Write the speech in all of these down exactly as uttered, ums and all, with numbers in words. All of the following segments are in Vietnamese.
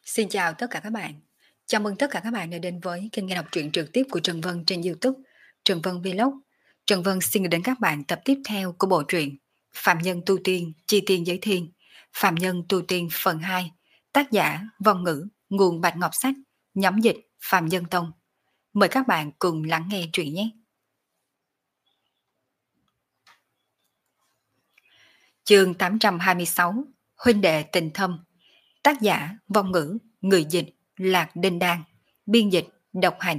Xin chào tất cả các bạn. Chào mừng tất cả các bạn đã đến với kênh nghe đọc truyện trực tiếp của Trần Vân trên YouTube, Trần Vân Vlog. Trần Vân xin gửi đến các bạn tập tiếp theo của bộ truyện Phạm Nhân Tu Tiên, Chi Tiên Giới Thiên, Phạm Nhân Tu Tiên phần hai, tác giả Vong Ngữ, nguồn Bạch Ngọc Sách, nhóm dịch Phạm Nhân Tông. Mời các bạn cùng lắng nghe truyện nhé. Chương tám trăm hai mươi sáu, Huynh đệ tình thâm, tác giả Vong Ngữ, người dịch Lạc Đinh Đan, biên dịch Độc Hành.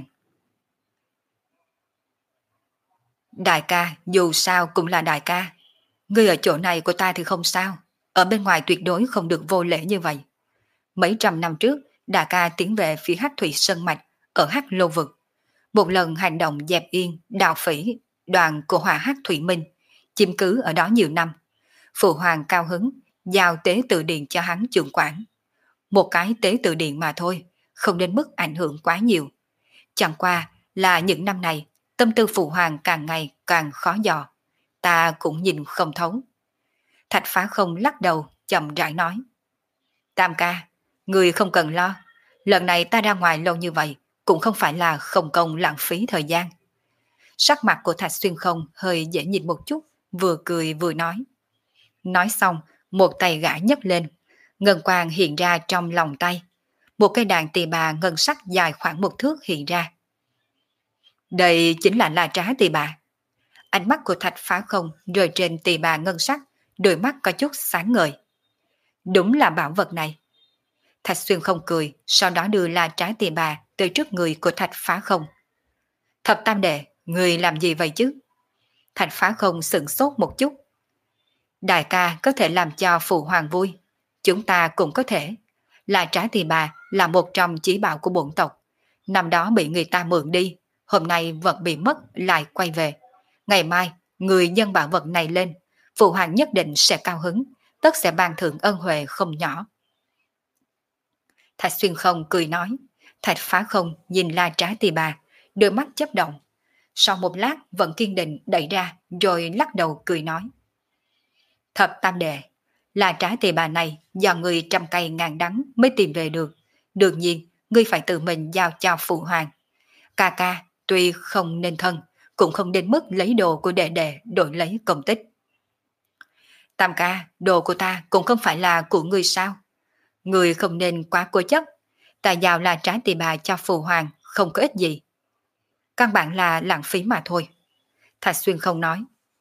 Đại ca, dù sao cũng là đại ca. Ngươi ở chỗ này của ta thì không sao. Ở bên ngoài tuyệt đối không được vô lễ như vậy. Mấy trăm năm trước, đại ca tiến về phía Hắc Thủy Sơn Mạch ở Hắc Lô Vực. Một lần hành động dẹp yên, đào phỉ, đoàn của Hỏa Hắc Thủy Minh, chiếm cứ ở đó nhiều năm. Phụ hoàng cao hứng, giao tế tự điện cho hắn trưởng quản. Một cái tế tự điện mà thôi, không đến mức ảnh hưởng quá nhiều. Chẳng qua là những năm này, tâm tư phụ hoàng càng ngày càng khó dò. Ta cũng nhìn không thấu. Thạch Phá Không lắc đầu, chậm rãi nói. Tam ca, người không cần lo. Lần này ta ra ngoài lâu như vậy, cũng không phải là không công lãng phí thời gian. Sắc mặt của Thạch Xuyên Không hơi dễ nhìn một chút, vừa cười vừa nói. Nói xong, một tay gã nhấc lên. Ngân quang hiện ra trong lòng tay. Một cây đàn tỳ bà ngân sắc dài khoảng một thước hiện ra. Đây chính là La Trá tỳ bà. Ánh mắt của Thạch Phá Không rơi trên tỳ bà ngân sắc, đôi mắt có chút sáng ngời. Đúng là bảo vật này. Thạch Xuyên Không cười, sau đó đưa La Trá tỳ bà tới trước người của Thạch Phá Không. Thập tam đệ, người làm gì vậy chứ? Thạch Phá Không sửng sốt một chút. Đại ca có thể làm cho phụ hoàng vui, chúng ta cũng có thể. La Trá tỳ bà là một trong chí bảo của bổn tộc. Năm đó bị người ta mượn đi, hôm nay vật bị mất lại quay về. Ngày mai, người dân bảo vật này lên, phụ hoàng nhất định sẽ cao hứng, tất sẽ ban thưởng ân huệ không nhỏ. Thạch Xuyên Không cười nói. Thạch Phá Không nhìn La Trá tỳ bà, đôi mắt chớp động. Sau một lát vẫn kiên định đẩy ra, rồi lắc đầu cười nói. Thập tam đệ, La Trá tỳ bà này do người trăm cây ngàn đắng mới tìm về được. Đương nhiên, ngươi phải tự mình giao cho phụ hoàng. Ca ca, tuy không nên thân, cũng không đến mức lấy đồ của đệ đệ đổi lấy công tích. Tam ca, đồ của ta cũng không phải là của ngươi sao? Ngươi không nên quá cố chấp. Ta giao La Trá tỳ bà cho phụ hoàng không có ích gì. Căn bản là lãng phí mà thôi. Thạch Xuyên Không nói.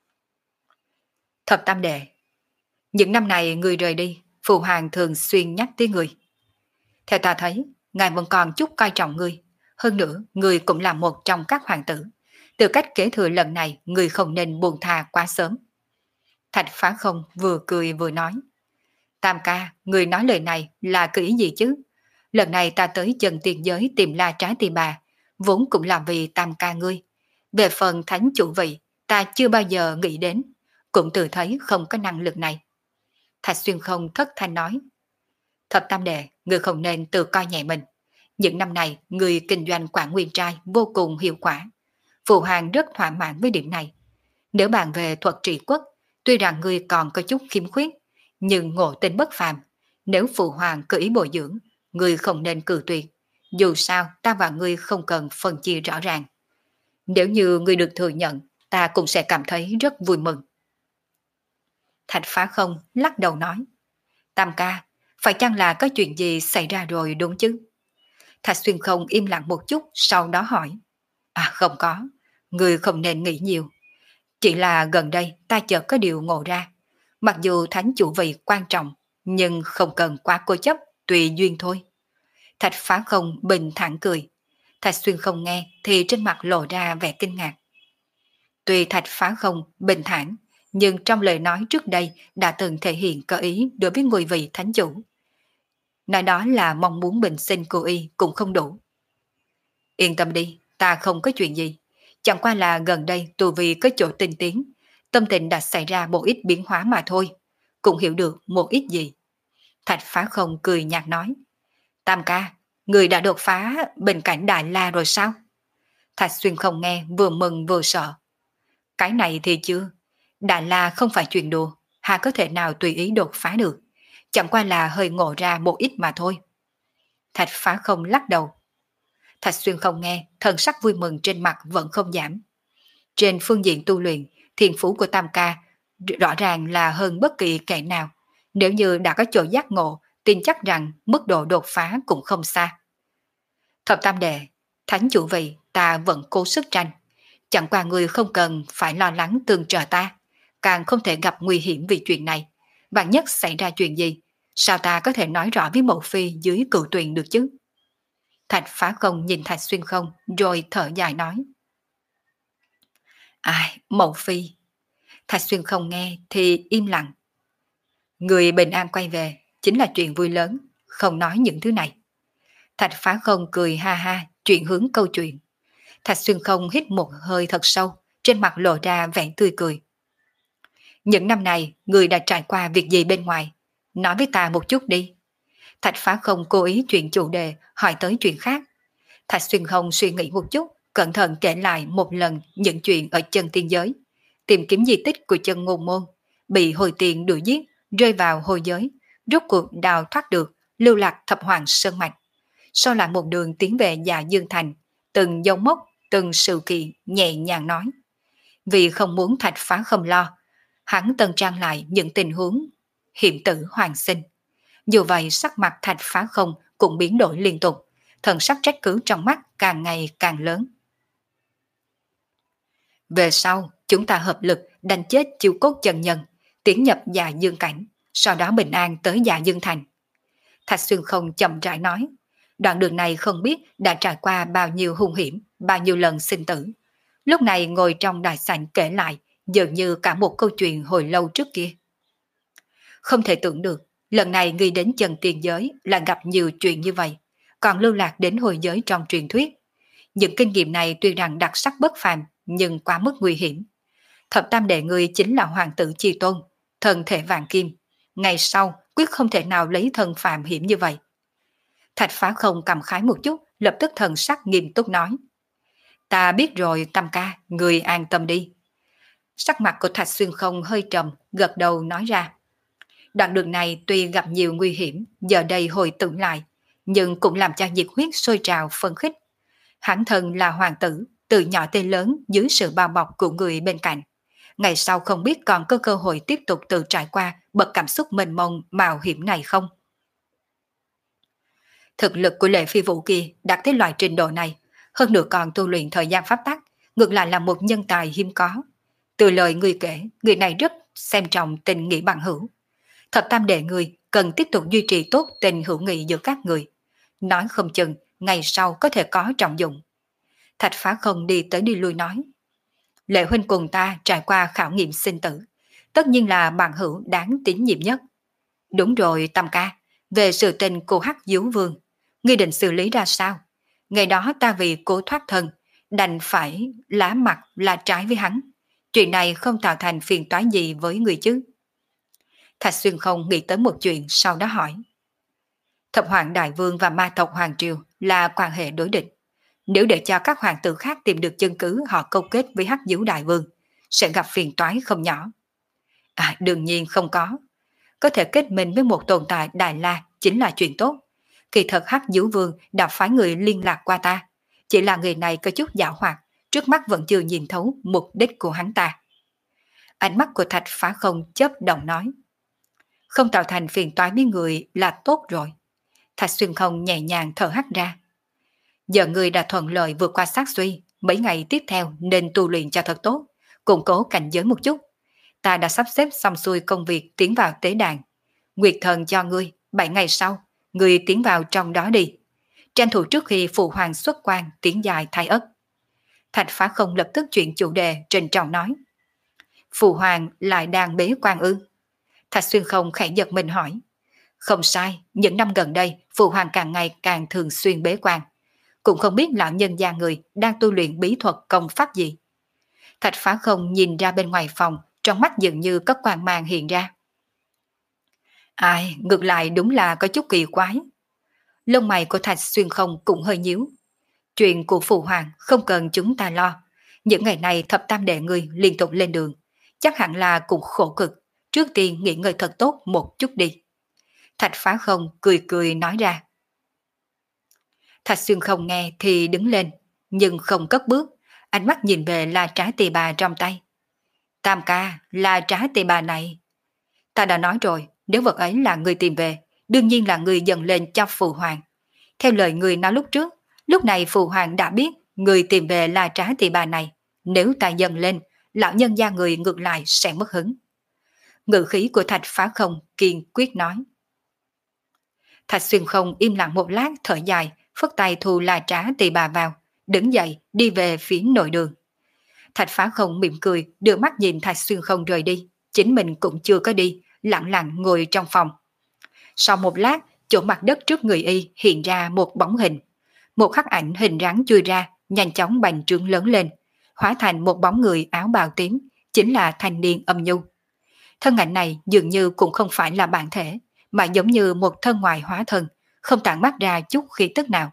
Thập tam đệ, những năm này ngươi rời đi, phụ hoàng thường xuyên nhắc tới ngươi. Theo ta thấy, ngài vẫn còn chút coi trọng ngươi. Hơn nữa, ngươi cũng là một trong các hoàng tử. Từ cách kế thừa lần này, ngươi không nên buông tha quá sớm. Thạch Phá Không vừa cười vừa nói. Tam ca, ngươi nói lời này là cái ý gì chứ? Lần này ta tới chân tiền giới tìm La Trá tỳ bà, vốn cũng là vì tam ca ngươi. Về phần thánh chủ vị, ta chưa bao giờ nghĩ đến, cũng tự thấy không có năng lực này. Thạch Xuyên Không thất thanh nói. Thập tam đệ, ngươi không nên tự coi nhẹ mình. Những năm này, người kinh doanh Quảng Nguyên Trai vô cùng hiệu quả. Phụ hoàng rất thỏa mãn với điểm này. Nếu bàn về thuật trị quốc, tuy rằng ngươi còn có chút khiếm khuyết, nhưng ngộ tính bất phàm. Nếu phụ hoàng cứ ý bồi dưỡng, ngươi không nên cự tuyệt. Dù sao, ta và ngươi không cần phân chia rõ ràng. Nếu như ngươi được thừa nhận, ta cũng sẽ cảm thấy rất vui mừng. Thạch Phá Không lắc đầu nói. Tam ca, phải chăng là có chuyện gì xảy ra rồi đúng chứ? Thạch Xuyên Không im lặng một chút, sau đó hỏi. À không có, ngươi không nên nghĩ nhiều. Chỉ là gần đây ta chợt có điều ngộ ra. Mặc dù thánh chủ vị quan trọng, nhưng không cần quá cố chấp, tùy duyên thôi. Thạch Phá Không bình thản cười. Thạch Xuyên Không nghe thì trên mặt lộ ra vẻ kinh ngạc. Tuy Thạch Phá Không bình thản, nhưng trong lời nói trước đây đã từng thể hiện có ý đối với ngôi vị thánh chủ. Nói đó là mong muốn bình sinh cô y cũng không đủ. Yên tâm đi, ta không có chuyện gì. Chẳng qua là gần đây tu vi có chỗ tinh tiến, tâm tình đã xảy ra một ít biến hóa mà thôi. Cũng hiểu được một ít gì. Thạch Phá Không cười nhạt nói. Tam ca, người đã đột phá bình cảnh Đại La rồi sao? Thạch Xuyên Không nghe vừa mừng vừa sợ. Cái này thì chưa. Đại La không phải chuyện đùa, hà có thể nào tùy ý đột phá được. Chẳng qua là hơi ngộ ra một ít mà thôi. Thạch Phá Không lắc đầu. Thạch Xuyên không nghe, thần sắc vui mừng trên mặt vẫn không giảm. Trên phương diện tu luyện, thiên phú của Tam Ca rõ ràng là hơn bất kỳ kẻ nào. Nếu như đã có chỗ giác ngộ, tin chắc rằng mức độ đột phá cũng không xa. Thập Tam Đệ, thánh chủ vị ta vẫn cố sức tranh. Chẳng qua người không cần phải lo lắng tương trợ ta, càng không thể gặp nguy hiểm vì chuyện này. Vạn nhất xảy ra chuyện gì, sao ta có thể nói rõ với mẫu phi dưới cựu tuyền được chứ? Thạch Phá Không nhìn Thạch Xuyên Không rồi thở dài nói. Ai, mẫu phi. Thạch Xuyên Không nghe thì im lặng. Người bình an quay về chính là chuyện vui lớn, không nói những thứ này. Thạch Phá Không cười ha ha, chuyển hướng câu chuyện. Thạch Xuyên Không hít một hơi thật sâu, trên mặt lộ ra vẻ tươi cười. Những năm này, người đã trải qua việc gì bên ngoài? Nói với ta một chút đi. Thạch Phá Không cố ý chuyển chủ đề, hỏi tới chuyện khác. Thạch Xuyên Không suy nghĩ một chút, cẩn thận kể lại một lần những chuyện ở chân tiên giới. Tìm kiếm di tích của chân ngôn môn, bị hồi tiền đuổi giết, rơi vào hồi giới, rốt cuộc đào thoát được, lưu lạc thập hoàng sơn mạch. Sau lại một đường tiến về Dạ Dương Thành, từng dấu mốc, từng sự kiện nhẹ nhàng nói. Vì không muốn Thạch Phá Không lo, hắn tân trang lại những tình huống hiểm tử hoàng sinh. Dù vậy sắc mặt Thạch Phá Không cũng biến đổi liên tục, thần sắc trách cứ trong mắt càng ngày càng lớn. Về sau, chúng ta hợp lực đánh chết chiêu cốt chân nhân, tiến nhập Dạ Dương Cảnh, sau đó bình an tới Dạ Dương Thành. Thạch Xuyên Không chậm rãi nói, đoạn đường này không biết đã trải qua bao nhiêu hung hiểm, bao nhiêu lần sinh tử. Lúc này ngồi trong đại sảnh kể lại, dường như cả một câu chuyện hồi lâu trước kia. Không thể tưởng được, lần này ngươi đến chân tiền giới là gặp nhiều chuyện như vậy, còn lưu lạc đến hồi giới trong truyền thuyết. Những kinh nghiệm này tuy rằng đặc sắc bất phàm, nhưng quá mức nguy hiểm. Thập Tam Đệ ngươi chính là hoàng tử chi tôn, thân thể vàng kim. Ngày sau, quyết không thể nào lấy thân phàm hiểm như vậy. Thạch Phá Không cảm khái một chút, lập tức thần sắc nghiêm túc nói. Ta biết rồi Tam ca, người an tâm đi. Sắc mặt của Thạch Xuyên Không hơi trầm, gật đầu nói ra. Đoạn đường này tuy gặp nhiều nguy hiểm, giờ đây hồi tưởng lại, nhưng cũng làm cho nhiệt huyết sôi trào phấn khích. Hắn thân là hoàng tử, từ nhỏ tới lớn dưới sự bao bọc của người bên cạnh. Ngày sau không biết còn có cơ hội tiếp tục tự trải qua bậc cảm xúc mênh mông mạo hiểm này không? Thực lực của Lệ Phi Vũ kia đạt tới loại trình độ này, hơn nữa còn tu luyện thời gian pháp tắc, ngược lại là một nhân tài hiếm có. Từ lời người kể, người này rất xem trọng tình nghĩa bằng hữu. Thập Tam Đệ người cần tiếp tục duy trì tốt tình hữu nghị giữa các người. Nói không chừng, ngày sau có thể có trọng dụng. Thạch Phá Không đi tới đi lui nói. Lệ huynh cùng ta trải qua khảo nghiệm sinh tử, tất nhiên là bạn hữu đáng tín nhiệm nhất. Đúng rồi Tam ca, về sự tình cô Hắc Diếu Vương, ngươi định xử lý ra sao? Ngày đó ta vì cố thoát thân, đành phải lá mặt là trái với hắn. Chuyện này không tạo thành phiền toái gì với người chứ? Thạch Xuyên Không nghĩ tới một chuyện, sau đó hỏi. Thập Hoàng Đại Vương và ma tộc Hoàng Triều là quan hệ đối địch. Nếu để cho các hoàng tử khác tìm được chứng cứ họ câu kết với Hắc Diếu Đại Vương, sẽ gặp phiền toái không nhỏ. À, đương nhiên không có. Có thể kết minh với một tồn tại Đại La chính là chuyện tốt. Kỳ thật Hắc Diếu Vương đã phái người liên lạc qua ta. Chỉ là người này có chút dạo hoạt, trước mắt vẫn chưa nhìn thấu mục đích của hắn ta. Ánh mắt của Thạch Phá Không chớp động nói. Không tạo thành phiền toái với người là tốt rồi. Thạch Xuyên Không nhẹ nhàng thở hắt ra. Giờ người đã thuận lợi vượt qua sát suy, mấy ngày tiếp theo nên tu luyện cho thật tốt, củng cố cảnh giới một chút. Ta đã sắp xếp xong xuôi công việc tiến vào tế đàn. Nguyệt thần cho ngươi, bảy ngày sau, ngươi tiến vào trong đó đi. Tranh thủ trước khi phụ hoàng xuất quan tiến dài thái ất. Thạch Phá Không lập tức chuyển chủ đề trình trọng nói. Phụ hoàng lại đang bế quan ư? Thạch Xuyên Không khẽ giật mình hỏi. Không sai, những năm gần đây, phụ hoàng càng ngày càng thường xuyên bế quan. Cũng không biết lão nhân gia người đang tu luyện bí thuật công pháp gì. Thạch Phá Không nhìn ra bên ngoài phòng, trong mắt dường như có quang mang hiện ra. Ai, ngược lại đúng là có chút kỳ quái. Lông mày của Thạch Xuyên Không cũng hơi nhíu. Chuyện của phụ hoàng không cần chúng ta lo. Những ngày này Thập Tam Đệ người liên tục lên đường, chắc hẳn là cũng khổ cực. Trước tiên nghỉ ngơi thật tốt một chút đi. Thạch Phá Không cười cười nói ra. Thạch Xuyên không nghe thì đứng lên, nhưng không cất bước, ánh mắt nhìn về la trá tỳ bà trong tay. Tam ca, la trá tỳ bà này. Ta đã nói rồi, nếu vật ấy là người tìm về, đương nhiên là người dần lên cho Phụ Hoàng. Theo lời người nói lúc trước, lúc này Phụ Hoàng đã biết người tìm về la trá tỳ bà này. Nếu ta dần lên, lão nhân gia người ngược lại sẽ mất hứng. Ngự khí của Thạch Phá Không kiên quyết nói. Thạch Xuyên Không im lặng một lát thở dài, phất tay thu la trá tỳ bà vào, đứng dậy đi về phía nội đường. Thạch Phá Không mỉm cười, đưa mắt nhìn Thạch Xuyên Không rời đi, chính mình cũng chưa có đi, lặng lặng ngồi trong phòng. Sau một lát, chỗ mặt đất trước người y hiện ra một bóng hình. Một khắc ảnh hình rắn chui ra, nhanh chóng bành trướng lớn lên, hóa thành một bóng người áo bào tím, chính là thanh niên Âm Nhu. Thân ảnh này dường như cũng không phải là bản thể, mà giống như một thân ngoài hóa thân, không tản mắt ra chút khí tức nào.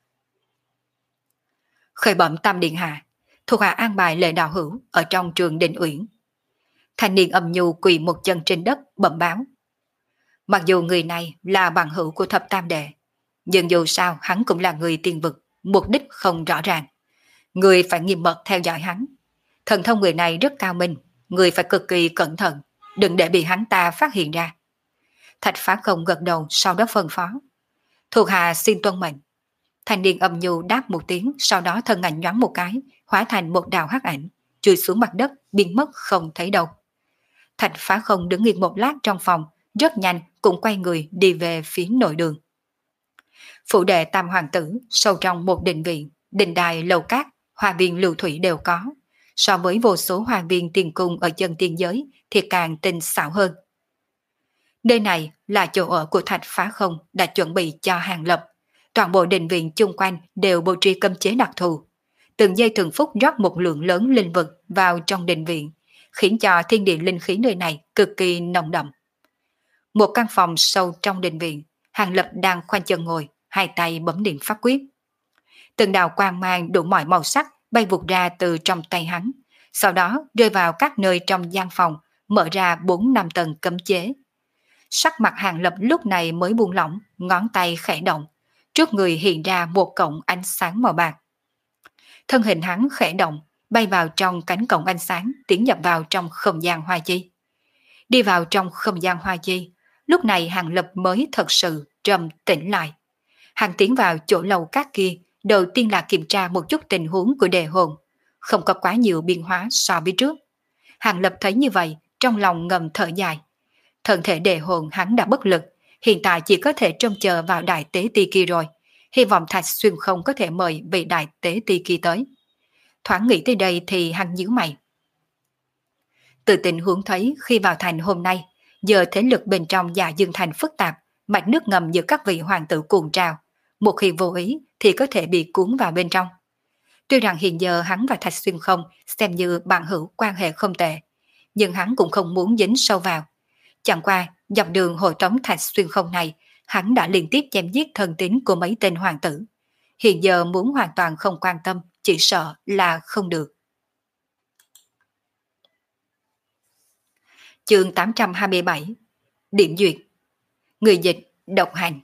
Khởi bẩm Tam Điện Hạ, thuộc hạ an bài Lệ đạo hữu ở trong trường Đình Uyển. Thanh niên Âm Nhu quỳ một chân trên đất bẩm báo. Mặc dù người này là bằng hữu của thập tam đệ, nhưng dù sao hắn cũng là người tiên vực, mục đích không rõ ràng. Người phải nghiêm mật theo dõi hắn. Thần thông người này rất cao minh, người phải cực kỳ cẩn thận, đừng để bị hắn ta phát hiện ra. Thạch Phá Không gật đầu, sau đó phân phó. Thuộc hạ xin tuân mệnh. Thanh niên Âm Nhu đáp một tiếng, sau đó thân ảnh nhoáng một cái, hóa thành một đạo hắc ảnh, chui xuống mặt đất, biến mất không thấy đâu. Thạch Phá Không đứng yên một lát trong phòng, rất nhanh cũng quay người đi về phía nội đường. Phủ đệ Tam Hoàng tử sâu trong một đình viện, đình đài lầu cát, hoa viên lưu thủy đều có. So với vô số hoa viên tiền cung ở chân tiên giới thì càng tinh xảo hơn. Nơi này là chỗ ở của Thạch Phá Không đã chuẩn bị cho Hàng Lập. Toàn bộ đình viện chung quanh đều bố trí cấm chế đặc thù. Từng giây từng phút rót một lượng lớn linh vật vào trong đình viện, khiến cho thiên địa linh khí nơi này cực kỳ nồng đậm. Một căn phòng sâu trong đình viện, Hàng Lập đang khoanh chân ngồi, hai tay bấm niệm pháp quyết. Từng đạo quang mang đủ mọi màu sắc bay vụt ra từ trong tay hắn, sau đó rơi vào các nơi trong gian phòng, mở ra bốn năm tầng cấm chế. Sắc mặt Hàng Lập lúc này mới buông lỏng, ngón tay khẽ động, trước người hiện ra một cổng ánh sáng màu bạc. Thân hình hắn khẽ động, bay vào trong cánh cổng ánh sáng, tiến nhập vào trong không gian hoa chi. Đi vào trong không gian hoa chi, lúc này Hàng Lập mới thật sự trầm tĩnh lại. Hàng tiến vào chỗ lầu cát kia, đầu tiên là kiểm tra một chút tình huống của đề hồn, không có quá nhiều biến hóa so với trước. Hàng Lập thấy như vậy, trong lòng ngầm thở dài. Thân thể đề hồn hắn đã bất lực, hiện tại chỉ có thể trông chờ vào đại tế ti kia rồi. Hy vọng Thạch Xuyên Không có thể mời vị đại tế ti kia tới. Thoáng nghĩ tới đây thì hắn nhíu mày. Từ tình huống thấy khi vào thành hôm nay, giờ thế lực bên trong Dạ Dương Thành phức tạp, mạch nước ngầm giữa các vị hoàng tử cuồng trào, một khi vô ý thì có thể bị cuốn vào bên trong. Tuy rằng hiện giờ hắn và Thạch Xuyên Không xem như bạn hữu quan hệ không tệ, nhưng hắn cũng không muốn dính sâu vào. Chẳng qua, dọc đường hội tống Thạch Xuyên Không này, hắn đã liên tiếp chém giết thân tín của mấy tên hoàng tử. Hiện giờ muốn hoàn toàn không quan tâm, chỉ sợ là không được. Chương tám trăm hai mươi bảy Điểm duyệt. Người dịch độc hành.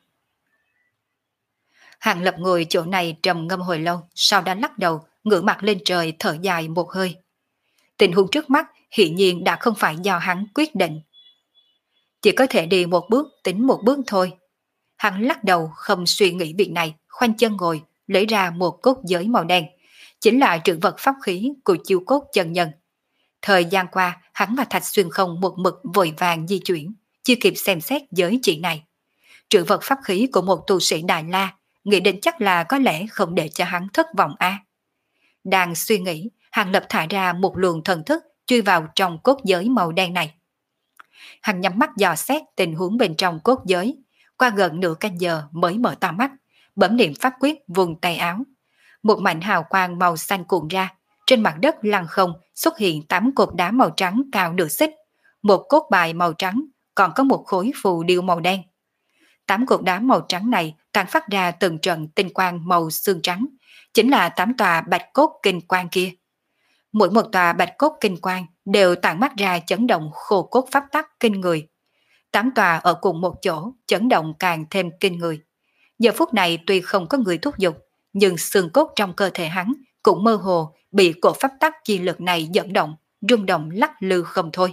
Hàng Lập ngồi chỗ này trầm ngâm hồi lâu, sau đó lắc đầu, ngửa mặt lên trời thở dài một hơi. Tình huống trước mắt hiển nhiên đã không phải do hắn quyết định. Chỉ có thể đi một bước tính một bước thôi. Hắn lắc đầu không suy nghĩ việc này, khoanh chân ngồi, lấy ra một cốt giới màu đen, chính là trữ vật pháp khí của chiêu cốt chân nhân. Thời gian qua, hắn và Thạch Xuyên Không một mực vội vàng di chuyển, chưa kịp xem xét giới chỉ này. Trữ vật pháp khí của một tu sĩ Đại La, nghĩ đến chắc là có lẽ không để cho hắn thất vọng a. Đang suy nghĩ, Hàng Lập thả ra một luồng thần thức chui vào trong cốt giới màu đen này. Hắn nhắm mắt dò xét tình huống bên trong cốt giới, qua gần nửa canh giờ mới mở to mắt, bấm niệm pháp quyết vùng tay áo. Một mảnh hào quang màu xanh cuộn ra, trên mặt đất lăng không xuất hiện tám cột đá màu trắng cao nửa xích, một cốt bài màu trắng, còn có một khối phù điêu màu đen. Tám cột đá màu trắng này tản phát ra từng trận tinh quang màu xương trắng, chính là tám tòa bạch cốt kinh quang kia. Mỗi một tòa bạch cốt kinh quang đều tản mắt ra chấn động khô cốt pháp tắc kinh người. Tám tòa ở cùng một chỗ, chấn động càng thêm kinh người. Giờ phút này tuy không có người thúc giục, nhưng xương cốt trong cơ thể hắn cũng mơ hồ bị cổ pháp tắc chi lực này dẫn động, rung động lắc lư không thôi.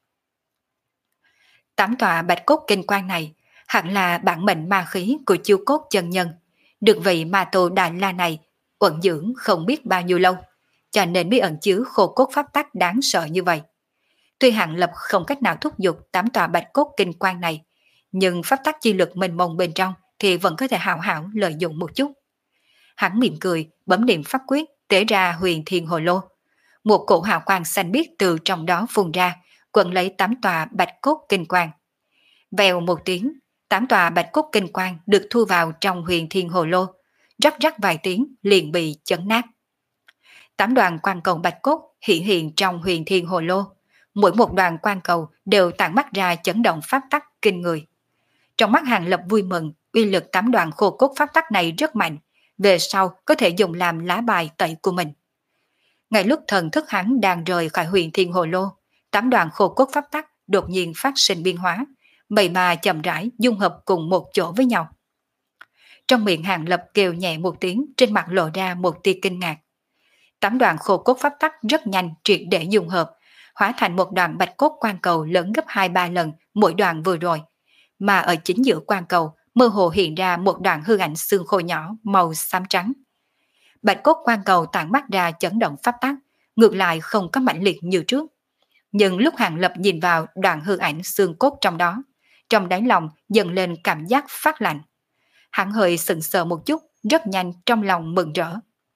Tám tòa bạch cốt kinh quan này hẳn là bản mệnh ma khí của chiêu cốt chân nhân, được vị ma tô Đại La này uẩn dưỡng không biết bao nhiêu lâu, cho nên mới ẩn chứa khô cốt pháp tắc đáng sợ như vậy. Tuy Hàng Lập không cách nào thúc giục tám tòa bạch cốt kinh quan này, nhưng pháp tắc chi lực mênh mông bên trong thì vẫn có thể hào hảo lợi dụng một chút. Hắn mỉm cười, bấm niệm pháp quyết, tế ra huyền thiên hồ lô. Một cổ hào quang xanh biếc từ trong đó phun ra, quấn lấy tám tòa bạch cốt kinh quan. Vèo một tiếng, tám tòa bạch cốt kinh quan được thu vào trong huyền thiên hồ lô, rắc rắc vài tiếng liền bị chấn nát. Tám đoàn quan cầu bạch cốt hiện hiện trong huyền thiên hồ lô, mỗi một đoàn quan cầu đều tản mắt ra chấn động pháp tắc kinh người. Trong mắt Hàng Lập vui mừng, uy lực tám đoàn khô cốt pháp tắc này rất mạnh, về sau có thể dùng làm lá bài tẩy của mình. Ngay lúc thần thức hắn đang rời khỏi huyền thiên hồ lô, tám đoàn khô cốt pháp tắc đột nhiên phát sinh biến hóa, mây mà chậm rãi dung hợp cùng một chỗ với nhau. Trong miệng Hàng Lập kêu nhẹ một tiếng, trên mặt lộ ra một tia kinh ngạc. Tám đoàn khô cốt pháp tắc rất nhanh triệt để dung hợp, hóa thành một đoàn bạch cốt quan cầu lớn gấp hai ba lần mỗi đoàn vừa rồi, mà ở chính giữa quan cầu mơ hồ hiện ra một đoàn hư ảnh xương khô nhỏ màu xám trắng. Bạch cốt quan cầu tản mắt ra chấn động pháp tắc, ngược lại không có mãnh liệt như trước. Nhưng lúc Hàng Lập nhìn vào đoàn hư ảnh xương cốt trong đó, trong đáy lòng dần lên cảm giác phát lạnh. Hắn hơi sững sờ một chút, rất nhanh trong lòng mừng rỡ.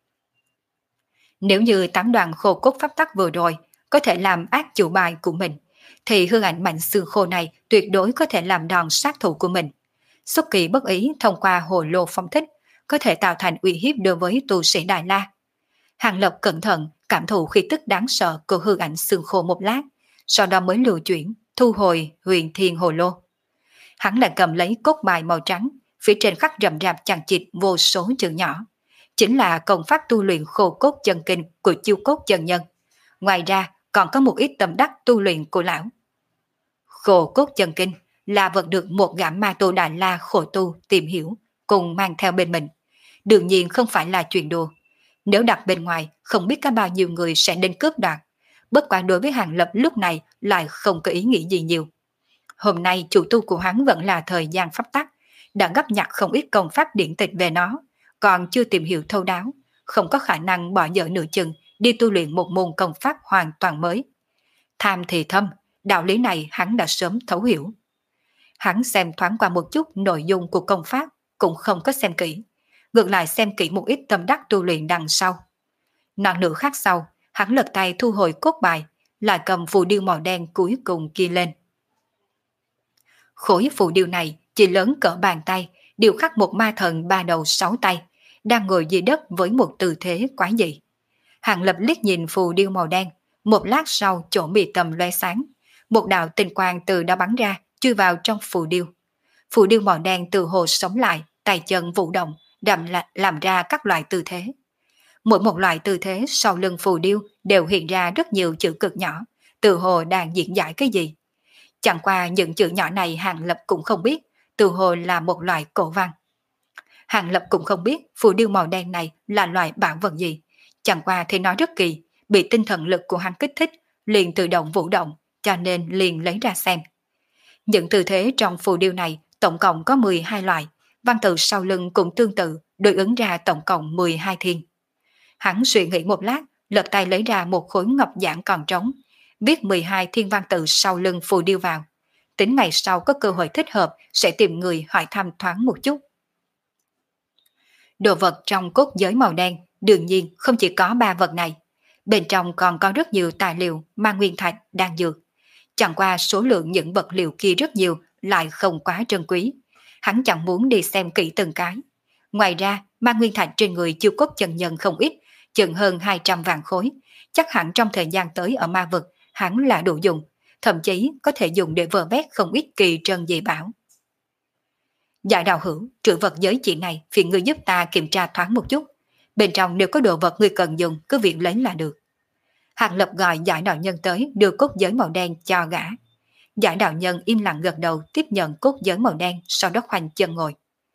Nếu như tám đoàn khô cốt pháp tắc vừa rồi có thể làm ác chủ bài của mình, thì hư ảnh mạnh xương khô này tuyệt đối có thể làm đòn sát thủ của mình. Xuất kỳ bất ý thông qua hồ lô phong thích, có thể tạo thành uy hiếp đối với tu sĩ Đại La. Hàng Lập cẩn thận cảm thụ khí tức đáng sợ của hư ảnh xương khô một lát, sau đó mới lưu chuyển, thu hồi huyền thiên hồ lô. Hắn lại cầm lấy cốt bài màu trắng, phía trên khắc rậm rạp chằng chịt vô số chữ nhỏ. Chính là công pháp tu luyện khô cốt chân kinh của chiêu cốt chân nhân. Ngoài ra còn có một ít tâm đắc tu luyện của lão. Khô cốt chân kinh là vật được một gã ma tô Đại La khổ tu tìm hiểu, cùng mang theo bên mình. Đương nhiên không phải là chuyện đùa. Nếu đặt bên ngoài, không biết có bao nhiêu người sẽ đến cướp đoạt. Bất quá đối với Hàng Lập lúc này lại không có ý nghĩ gì nhiều. Hôm nay chủ tu của hắn vẫn là thời gian pháp tắc, đã gấp nhặt không ít công pháp điển tịch về nó, còn chưa tìm hiểu thấu đáo, không có khả năng bỏ dở nửa chừng đi tu luyện một môn công pháp hoàn toàn mới. Tham thì thâm, đạo lý này hắn đã sớm thấu hiểu. Hắn xem thoáng qua một chút nội dung của công pháp, cũng không có xem kỹ, ngược lại xem kỹ một ít tâm đắc tu luyện đằng sau. Non nửa khác sau, hắn lật tay thu hồi cốt bài, lại cầm phù điêu màu đen cuối cùng kia lên. Khối phù điêu này chỉ lớn cỡ bàn tay, điêu khắc một ma thần ba đầu sáu tay, đang ngồi dưới đất với một tư thế quái dị. Hàng Lập liếc nhìn phù điêu màu đen, một lát sau chỗ mi tâm lóe sáng, một đạo tinh quang từ đó bắn ra, chui vào trong phù điêu. Phù điêu màu đen từ hồ sống lại, tay chân vũ động, đậm là làm ra các loại tư thế. Mỗi một loại tư thế sau lưng phù điêu đều hiện ra rất nhiều chữ cực nhỏ, từ hồ đang diễn giải cái gì. Chẳng qua những chữ nhỏ này Hàng Lập cũng không biết, từ hồ là một loại cổ văn. Hàng Lập cũng không biết phù điêu màu đen này là loại bảo vật gì, chẳng qua thì nó rất kỳ, bị tinh thần lực của hắn kích thích, liền tự động vũ động, cho nên liền lấy ra xem. Những tư thế trong phù điêu này tổng cộng có mười hai loại, văn tự sau lưng cũng tương tự, đối ứng ra tổng cộng mười hai thiên. Hắn suy nghĩ một lát, lật tay lấy ra một khối ngọc giản còn trống, viết mười hai thiên văn tự sau lưng phù điêu vào. Tính ngày sau có cơ hội thích hợp sẽ tìm người hỏi thăm thoáng một chút. Đồ vật trong cốt giới màu đen đương nhiên không chỉ có ba vật này. Bên trong còn có rất nhiều tài liệu, ma nguyên thạch, đan dược. Chẳng qua số lượng những vật liệu kia rất nhiều, lại không quá trân quý. Hắn chẳng muốn đi xem kỹ từng cái. Ngoài ra, ma nguyên thạch trên người chiêu cốt chân nhân không ít, chừng hơn hai trăm vạn khối. Chắc hẳn trong thời gian tới ở ma vực, hắn là đủ dùng, thậm chí có thể dùng để vơ vét không ít kỳ trân dị bảo. Dạ đạo hữu, trữ vật giới chỉ này phiền ngươi giúp ta kiểm tra thoáng một chút. Bên trong nếu có đồ vật ngươi cần dùng, cứ việc lấy là được. Hàng Lập gọi giải đạo nhân tới đưa cốt giới màu đen cho gã. Giải đạo nhân im lặng gật đầu tiếp nhận cốt giới màu đen, sau đó khoanh chân ngồi.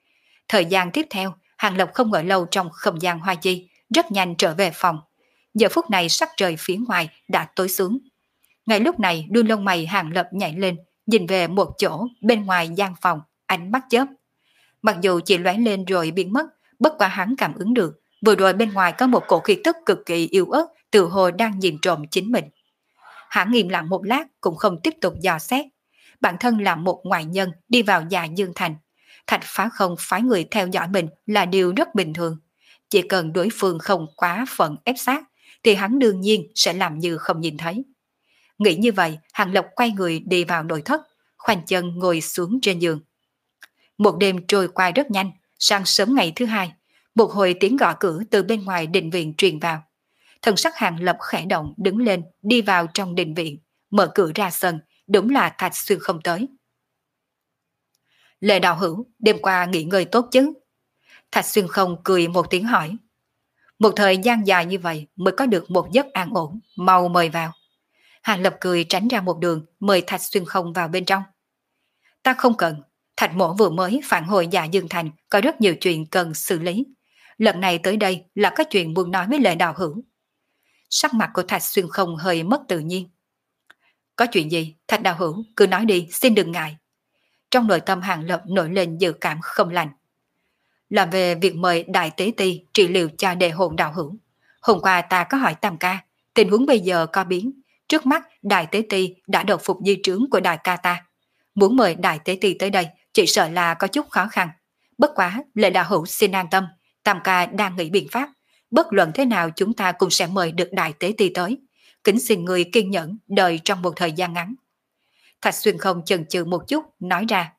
Thời gian tiếp theo, Hàng Lập không ở lâu trong không gian hoa chi, rất nhanh trở về phòng. Giờ phút này sắc trời phía ngoài đã tối xuống. Ngay lúc này đuôi lông mày Hàng Lập nhảy lên, nhìn về một chỗ bên ngoài gian phòng, ánh mắt chớp. Mặc dù chỉ lóe lên rồi biến mất, bất quá hắn cảm ứng được, vừa rồi bên ngoài có một cổ khí tức cực kỳ yếu ớt, tự hồ đang nhìn trộm chính mình. Hắn im lặng một lát cũng không tiếp tục dò xét. Bản thân là một ngoại nhân đi vào Dạ Dương Thành. Thạch Phá Không phái người theo dõi mình là điều rất bình thường. Chỉ cần đối phương không quá phận ép sát, thì hắn đương nhiên sẽ làm như không nhìn thấy. Nghĩ như vậy, Hàng Lập quay người đi vào nội thất, khoanh chân ngồi xuống trên giường. Một đêm trôi qua rất nhanh, sáng sớm ngày thứ hai, một hồi tiếng gõ cửa từ bên ngoài đình viện truyền vào. Thần sắc Hàng Lập khẽ động đứng lên đi vào trong đình viện, mở cửa ra sân, đúng là Thạch Xuyên Không tới. Lệ đạo hữu, đêm qua nghỉ ngơi tốt chứ? Thạch Xuyên Không cười một tiếng hỏi. Một thời gian dài như vậy mới có được một giấc an ổn, mau mời vào. Hàng Lập cười tránh ra một đường, mời Thạch Xuyên Không vào bên trong. Ta không cần, Thạch mổ vừa mới phản hồi Dạ Dương Thành, có rất nhiều chuyện cần xử lý. Lần này tới đây là có chuyện muốn nói với Lệ đạo hữu. Sắc mặt của Thạch Xuyên Không hơi mất tự nhiên. Có chuyện gì, Thạch đạo hữu, cứ nói đi, xin đừng ngại. Trong nội tâm Hàng Lập nổi lên dự cảm không lành. Là về việc mời Đại Tế Ti trị liệu cho đệ hồn đạo hữu. Hôm qua ta có hỏi Tam ca, tình huống bây giờ có biến. Trước mắt Đại Tế Ti đã đầu phục di trướng của Đại ca ta. Muốn mời Đại Tế Ti tới đây, chỉ sợ là có chút khó khăn. Bất quá, Lệ đạo hữu xin an tâm, Tam ca đang nghĩ biện pháp. Bất luận thế nào chúng ta cũng sẽ mời được Đại Tế Ti tới. Kính xin người kiên nhẫn đợi trong một thời gian ngắn. Thạch Xuyên Không chần chừ một chút, nói ra.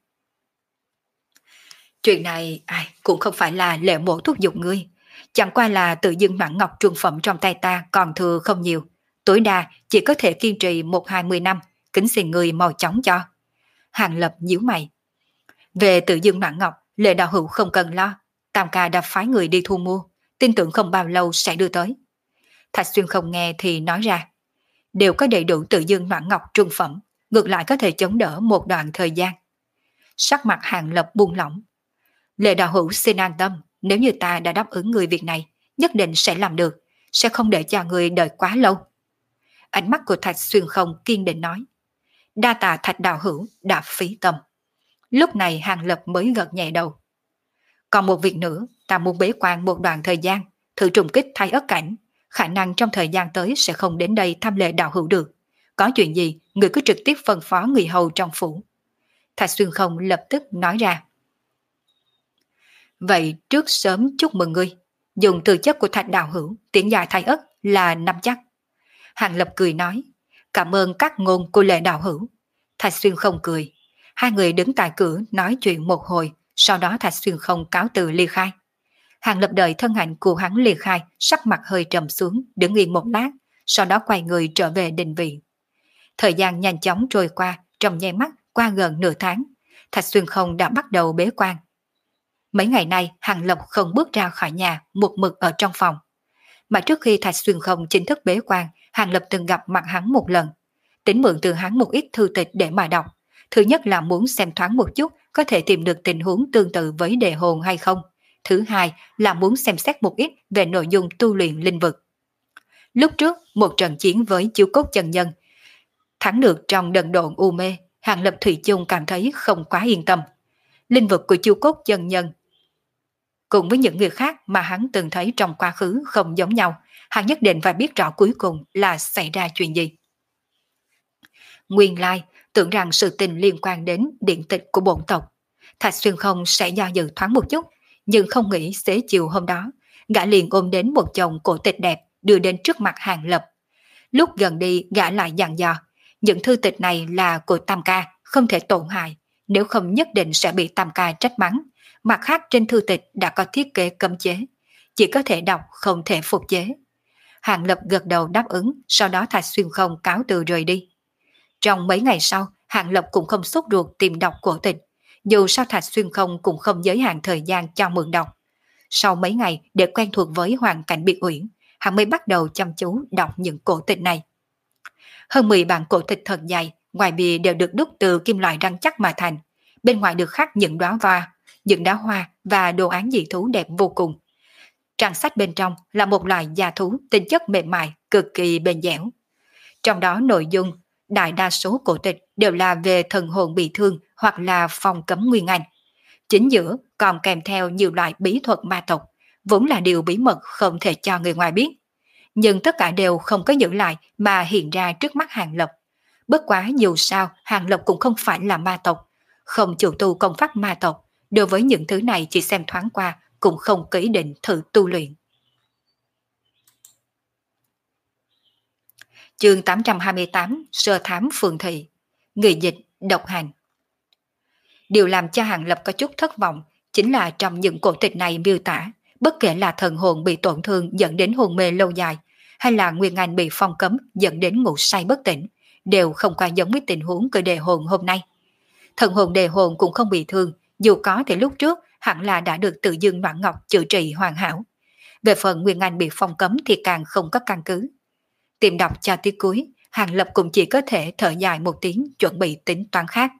Chuyện này ai, cũng không phải là Lệ mổ thúc giục ngươi. Chẳng qua là tự dưng mãn ngọc trung phẩm trong tay ta còn thừa không nhiều. Tối đa chỉ có thể kiên trì một hai mươi năm, kính xin người mau chóng cho. Hàng Lập nhíu mày. Về tự dưng mãn ngọc, Lệ đạo hữu không cần lo. Tam ca đã phái người đi thu mua, tin tưởng không bao lâu sẽ đưa tới. Thạch Xuyên Không nghe thì nói ra. Đều có đầy đủ tự dưng mãn ngọc trung phẩm, ngược lại có thể chống đỡ một đoạn thời gian. Sắc mặt Hàng Lập buông lỏng. Lệ đạo hữu xin an tâm, nếu như ta đã đáp ứng người việc này, nhất định sẽ làm được, sẽ không để cho người đợi quá lâu. Ánh mắt của Thạch Xuyên Không kiên định nói. Đa tạ Thạch đạo hữu đã phí tâm. Lúc này Hàng Lập mới gật nhẹ đầu. Còn một việc nữa, ta muốn bế quan một đoạn thời gian, thử trùng kích thay ất cảnh, khả năng trong thời gian tới sẽ không đến đây thăm Lệ đạo hữu được. Có chuyện gì, người cứ trực tiếp phân phó người hầu trong phủ. Thạch Xuyên Không lập tức nói ra. Vậy trước sớm chúc mừng ngươi, dùng từ chất của Thạch đạo hữu tiến dài thay ất là nắm chắc. Hàng Lập cười nói, cảm ơn các ngôn của Lệ đạo hữu. Thạch Xuyên Không cười. Hai người đứng tại cửa nói chuyện một hồi, sau đó Thạch Xuyên Không cáo từ ly khai. Hàng Lập đợi thân ảnh của hắn ly khai, sắc mặt hơi trầm xuống, đứng yên một lát, sau đó quay người trở về đình viện. Thời gian nhanh chóng trôi qua, trong nháy mắt qua gần nửa tháng, Thạch Xuyên Không đã bắt đầu bế quan. Mấy ngày nay Hàng Lập không bước ra khỏi nhà, một mực ở trong phòng. Mà trước khi Thạch Xuyên Không chính thức bế quan, Hàng Lập từng gặp mặt hắn một lần. Tính mượn từ hắn một ít thư tịch để mà đọc. Thứ nhất là muốn xem thoáng một chút có thể tìm được tình huống tương tự với đề hồn hay không. Thứ hai là muốn xem xét một ít về nội dung tu luyện linh vực. Lúc trước, một trận chiến với Chiếu Cốt chân nhân, thắng được trong đần độn u mê, Hàng Lập thủy chung cảm thấy không quá yên tâm. Linh vực của Chiếu Cốt chân nhân cùng với những người khác mà hắn từng thấy trong quá khứ không giống nhau, hắn nhất định phải biết rõ cuối cùng là xảy ra chuyện gì. Nguyên lai, tưởng rằng sự tình liên quan đến điện tịch của bổn tộc, Thạch Xuyên Không sẽ do dự thoáng một chút, nhưng không nghĩ xế chiều hôm đó, gã liền ôm đến một chồng cổ tịch đẹp đưa đến trước mặt Hàng Lập. Lúc gần đi gã lại dặn dò, những thư tịch này là của Tam ca, không thể tổn hại, nếu không nhất định sẽ bị Tam ca trách mắng. Mặt khác trên thư tịch đã có thiết kế cấm chế, chỉ có thể đọc không thể phục chế. Hàng Lập gật đầu đáp ứng, sau đó Thạch Xuyên Không cáo từ rời đi. Trong mấy ngày sau, Hàng Lập cũng không sốt ruột tìm đọc cổ tịch, dù sao Thạch Xuyên Không cũng không giới hạn thời gian cho mượn đọc. Sau mấy ngày để quen thuộc với hoàn cảnh biệt uyển, hắn mới bắt đầu chăm chú đọc những cổ tịch này. Hơn mười bản cổ tịch thật dày, ngoài bìa đều được đúc từ kim loại rắn chắc mà thành, bên ngoài được khắc những đóa hoa, những đóa hoa và đồ án dị thú đẹp vô cùng. Trang sách bên trong là một loài da thú tính chất mềm mại, cực kỳ bền dẻo. Trong đó nội dung đại đa số cổ tịch đều là về thần hồn bị thương hoặc là phong cấm nguyên anh. Chính giữa còn kèm theo nhiều loại bí thuật ma tộc, vốn là điều bí mật không thể cho người ngoài biết. Nhưng tất cả đều không có giữ lại mà hiện ra trước mắt Hàng Lập. Bất quá dù sao Hàng Lập cũng không phải là ma tộc, không chủ tu công pháp ma tộc, đối với những thứ này chỉ xem thoáng qua cũng không có ý định thử tu luyện. Chương tám trăm hai mươi tám Sơ thám phường thị. Người dịch độc hành. Điều làm cho Hàng Lập có chút thất vọng chính là trong những cổ tịch này miêu tả, bất kể là thần hồn bị tổn thương dẫn đến hôn mê lâu dài, hay là nguyên anh bị phong cấm dẫn đến ngủ say bất tỉnh, đều không qua giống với tình huống của đề hồn hôm nay. Thần hồn đề hồn cũng không bị thương, dù có thì lúc trước hẳn là đã được tự dương Noãn Ngọc chữa trị hoàn hảo. Về phần nguyên anh bị phong cấm thì càng không có căn cứ. Tìm đọc cho tới cuối, Hàng Lập cũng chỉ có thể thở dài một tiếng chuẩn bị tính toán khác.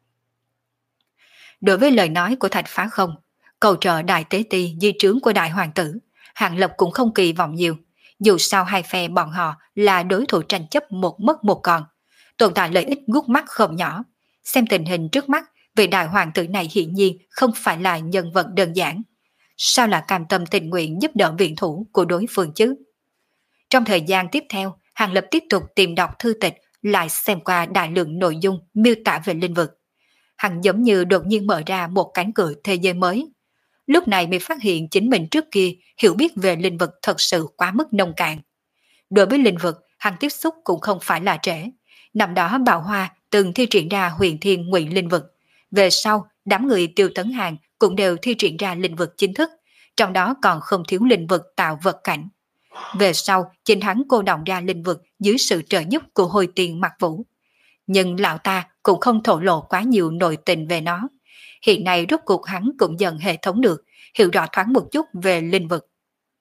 Đối với lời nói của Thạch Phá Không, cầu trợ đại tế ti di trướng của đại hoàng tử, Hàng Lập cũng không kỳ vọng nhiều. Dù sao hai phe bọn họ là đối thủ tranh chấp một mất một còn, tồn tại lợi ích gút mắt không nhỏ. Xem tình hình trước mắt, vị đại hoàng tử này hiển nhiên không phải là nhân vật đơn giản. Sao là cam tâm tình nguyện giúp đỡ viện thủ của đối phương chứ? Trong thời gian tiếp theo, Hàng Lập tiếp tục tìm đọc thư tịch, lại xem qua đại lượng nội dung miêu tả về linh vực. Hắn giống như đột nhiên mở ra một cánh cửa thế giới mới. Lúc này mới phát hiện chính mình trước kia hiểu biết về linh vực thật sự quá mức nông cạn. Đối với linh vực, hắn tiếp xúc cũng không phải là trễ. Năm đó Bảo Hoa từng thi triển ra huyền thiên ngụy linh vực. Về sau, đám người Tiêu Tấn Hàng cũng đều thi triển ra linh vực chính thức, trong đó còn không thiếu linh vực tạo vật cảnh. Về sau, chính hắn cô động ra linh vực dưới sự trợ giúp của Hồi Tiền Mặc Vũ. Nhưng lão ta cũng không thổ lộ quá nhiều nội tình về nó. Hiện nay rốt cuộc hắn cũng dần hệ thống được, hiểu rõ thoáng một chút về linh vực.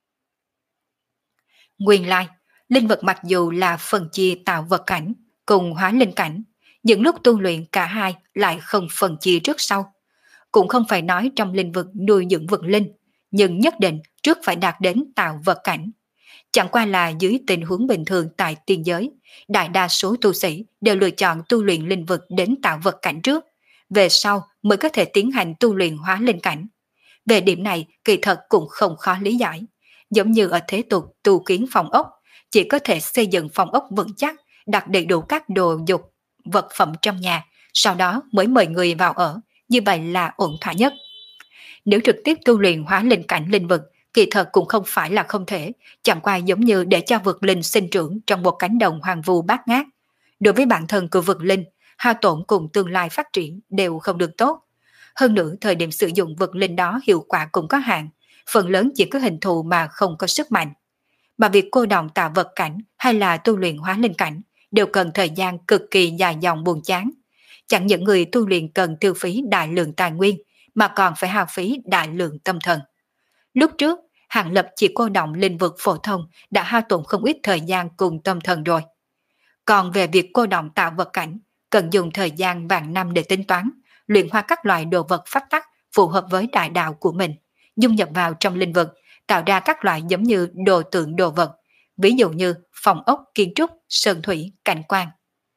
Nguyên lai, linh vực mặc dù là phần chia tạo vật cảnh cùng hóa linh cảnh, những lúc tu luyện cả hai lại không phần chia trước sau. Cũng không phải nói trong linh vực nuôi dưỡng vực linh, nhưng nhất định trước phải đạt đến tạo vật cảnh. Chẳng qua là dưới tình huống bình thường tại tiên giới, đại đa số tu sĩ đều lựa chọn tu luyện linh vực đến tạo vật cảnh trước, về sau mới có thể tiến hành tu luyện hóa linh cảnh. Về điểm này kỳ thật cũng không khó lý giải, giống như ở thế tục tu kiến phòng ốc, chỉ có thể xây dựng phòng ốc vững chắc, đặt đầy đủ các đồ dục, vật phẩm trong nhà, sau đó mới mời người vào ở, như vậy là ổn thỏa nhất. Nếu trực tiếp tu luyện hóa linh cảnh linh vực, kỳ thật cũng không phải là không thể, chẳng qua giống như để cho vực linh sinh trưởng trong một cánh đồng hoang vu bát ngát. Đối với bản thân của vực linh, hao tổn cùng tương lai phát triển đều không được tốt. Hơn nữa thời điểm sử dụng vực linh đó hiệu quả cũng có hạn, phần lớn chỉ có hình thù mà không có sức mạnh. Mà việc cô động tạo vật cảnh hay là tu luyện hóa linh cảnh đều cần thời gian cực kỳ dài dòng buồn chán. Chẳng những người tu luyện cần tiêu phí đại lượng tài nguyên, mà còn phải hao phí đại lượng tâm thần. Lúc trước, Hàng Lập chỉ cô động linh vực phổ thông đã hao tổn không ít thời gian cùng tâm thần rồi. Còn về việc cô động tạo vật cảnh, cần dùng thời gian vạn năm để tính toán, luyện hóa các loại đồ vật pháp tắc phù hợp với đại đạo của mình, dung nhập vào trong linh vực, tạo ra các loại giống như đồ tượng đồ vật, ví dụ như phòng ốc, kiến trúc, sơn thủy, cảnh quan.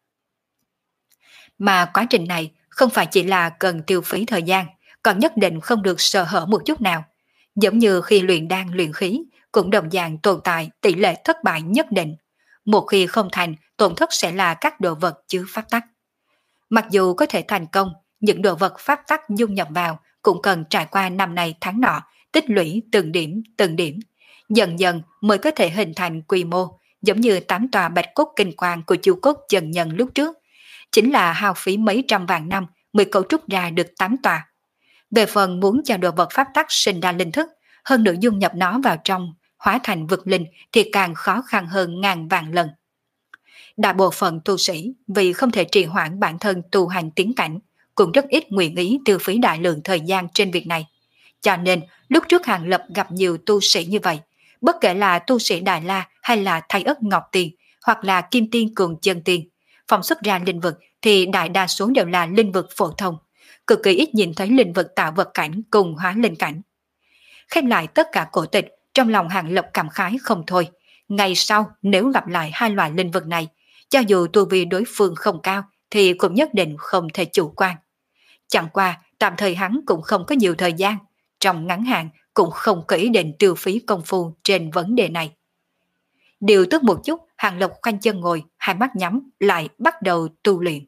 Mà quá trình này không phải chỉ là cần tiêu phí thời gian, còn nhất định không được sơ hở một chút nào. Giống như khi luyện đan luyện khí, cũng đồng dạng tồn tại tỷ lệ thất bại nhất định. Một khi không thành, tổn thất sẽ là các đồ vật chứa pháp tắc. Mặc dù có thể thành công, những đồ vật pháp tắc dung nhập vào cũng cần trải qua năm này tháng nọ, tích lũy từng điểm, từng điểm. Dần dần mới có thể hình thành quy mô, giống như tám tòa bạch cốt kinh quang của Chu Cốt Chân Nhân lúc trước. Chính là hao phí mấy trăm vạn năm mới cấu trúc ra được tám tòa. Về phần muốn cho đồ vật pháp tắc sinh ra linh thức, hơn nữa dung nhập nó vào trong, hóa thành vực linh thì càng khó khăn hơn ngàn vạn lần. Đại bộ phận tu sĩ vì không thể trì hoãn bản thân tu hành tiến cảnh, cũng rất ít nguyện ý tiêu phí đại lượng thời gian trên việc này. Cho nên, lúc trước Hàng Lập gặp nhiều tu sĩ như vậy, bất kể là tu sĩ Đại La hay là Thái Ất Ngọc Tiền, hoặc là Kim Tiên Cường Chân Tiên, phóng xuất ra linh vực thì đại đa số đều là linh vực phổ thông, cực kỳ ít nhìn thấy linh vật tạo vật cảnh cùng hóa linh cảnh. Khép lại tất cả cổ tịch, trong lòng Hàng Lập cảm khái không thôi. Ngày sau nếu gặp lại hai loại linh vật này, cho dù tu vi đối phương không cao thì cũng nhất định không thể chủ quan. Chẳng qua tạm thời hắn cũng không có nhiều thời gian, trong ngắn hạn cũng không có ý định tiêu phí công phu trên vấn đề này. Điều tức một chút, Hàng Lập khoanh chân ngồi, hai mắt nhắm, lại bắt đầu tu luyện.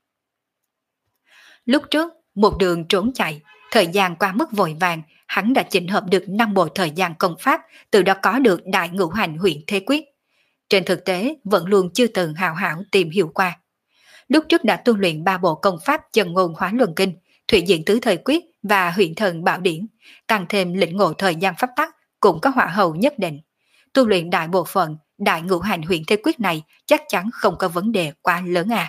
Lúc trước, một đường trốn chạy, thời gian qua mức vội vàng, hắn đã chỉnh hợp được năm bộ thời gian công pháp, từ đó có được đại ngũ hành huyền thế quyết. Trên thực tế, vẫn luôn chưa từng hào hảo tìm hiểu qua. Lúc trước đã tu luyện ba bộ công pháp chân ngôn hóa luân kinh, thủy diện tứ thời quyết và huyền thần bảo điển, tăng thêm lĩnh ngộ thời gian pháp tắc cũng có hỏa hậu nhất định. Tu luyện đại bộ phận đại ngũ hành huyền thế quyết này chắc chắn không có vấn đề quá lớn à.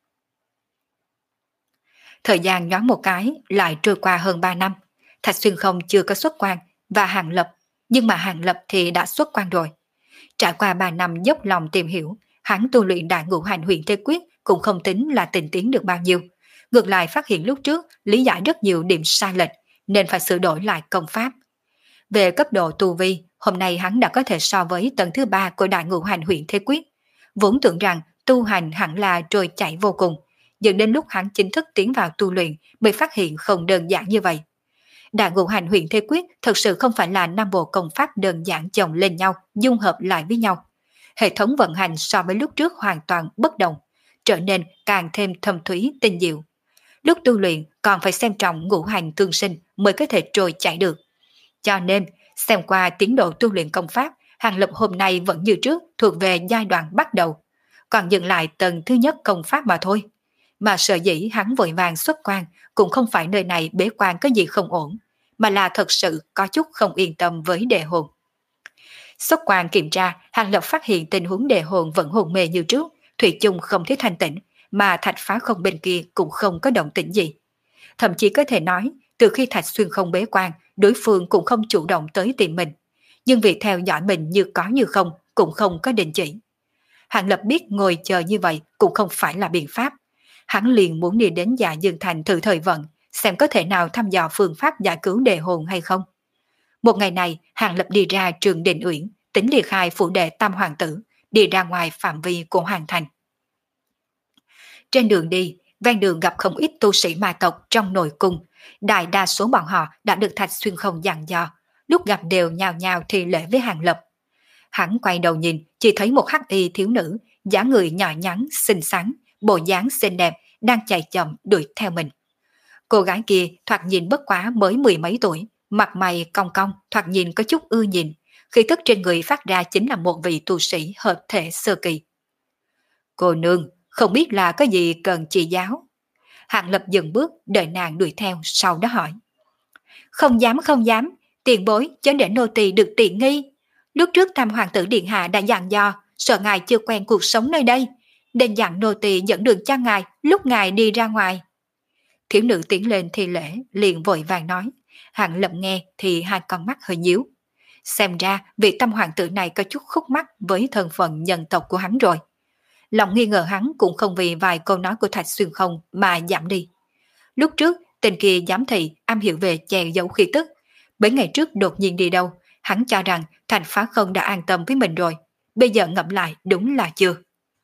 Thời gian nhoáng một cái lại trôi qua hơn ba năm, Thạch Xuyên không chưa có xuất quan và Hàng Lập, nhưng mà Hàng Lập thì đã xuất quan rồi. Trải qua ba năm dốc lòng tìm hiểu, hắn tu luyện đại ngũ hành huyền thế quyết cũng không tính là tình tiến được bao nhiêu. Ngược lại phát hiện lúc trước lý giải rất nhiều điểm sai lệch nên phải sửa đổi lại công pháp. Về cấp độ tu vi, hôm nay hắn đã có thể so với tầng thứ ba của đại ngũ hành huyền thế quyết. Vốn tưởng rằng tu hành hẳn là trôi chảy vô cùng, nhưng đến lúc hắn chính thức tiến vào tu luyện mới phát hiện không đơn giản như vậy. Đại ngũ hành huyền thế quyết thực sự không phải là năm bộ công pháp đơn giản chồng lên nhau, dung hợp lại với nhau. Hệ thống vận hành so với lúc trước hoàn toàn bất đồng, trở nên càng thêm thâm thúy tinh diệu. Lúc tu luyện còn phải xem trọng ngũ hành tương sinh mới có thể trôi chảy được. Cho nên, xem qua tiến độ tu luyện công pháp, Hàng Lập hôm nay vẫn như trước thuộc về giai đoạn bắt đầu, còn dừng lại tầng thứ nhất công pháp mà thôi. Mà sở dĩ hắn vội vàng xuất quan cũng không phải nơi này bế quan có gì không ổn, mà là thật sự có chút không yên tâm với đề hồn. Xuất quan kiểm tra, Hàng Lập phát hiện tình huống đề hồn vẫn hồn mê như trước, thủy chung không thấy thanh tĩnh, mà Thạch Phá Không bên kia cũng không có động tĩnh gì. Thậm chí có thể nói, từ khi Thạch Xuyên không bế quan, đối phương cũng không chủ động tới tìm mình. Nhưng việc theo dõi mình như có như không, cũng không có đình chỉ. Hàng Lập biết ngồi chờ như vậy cũng không phải là biện pháp. Hắn liền muốn đi đến Dạ Dương Thành thử thời vận, xem có thể nào thăm dò phương pháp giải cứu đề hồn hay không. Một ngày này, Hàng Lập đi ra trường Định Uyển, tính liệt khai phủ đệ Tam Hoàng tử, đi ra ngoài phạm vi của Hoàng Thành. Trên đường đi, ven đường gặp không ít tu sĩ ma tộc trong nội cung, đại đa số bọn họ đã được Thạch Xuyên không dặn dò, lúc gặp đều nhào nhào thi lễ với Hàng Lập. Hắn quay đầu nhìn, chỉ thấy một hắc y thiếu nữ, dáng người nhỏ nhắn, xinh xắn, bộ dáng xinh đẹp, đang chạy chậm đuổi theo mình. Cô gái kia thoạt nhìn bất quá mới mười mấy tuổi, mặt mày cong cong, thoạt nhìn có chút ưa nhìn, khí tức trên người phát ra chính là một vị tu sĩ hợp thể sơ kỳ. Cô nương, không biết là có gì cần chỉ giáo? Hàng Lập dừng bước, đợi nàng đuổi theo, sau đó hỏi. Không dám không dám, tiền bối cho để nô tỳ được tiện nghi. Lúc trước Tam Hoàng tử điện hạ đã dặn dò, sợ ngài chưa quen cuộc sống nơi đây, nên dặn nô tỳ dẫn đường cho ngài lúc ngài đi ra ngoài. Thiếu nữ tiến lên thi lễ, liền vội vàng nói. Hàng Lập nghe thì hai con mắt hơi nhíu. Xem ra vị Tam Hoàng tử này có chút khúc mắc với thân phận nhân tộc của hắn rồi. Lòng nghi ngờ hắn cũng không vì vài câu nói của Thạch Xuyên không mà giảm đi. Lúc trước, tên kia giám thị am hiểu về che giấu khí tức. Mấy ngày trước đột nhiên đi đâu, hắn cho rằng Thạch Phá Không đã an tâm với mình rồi. Bây giờ ngẫm lại đúng là chưa.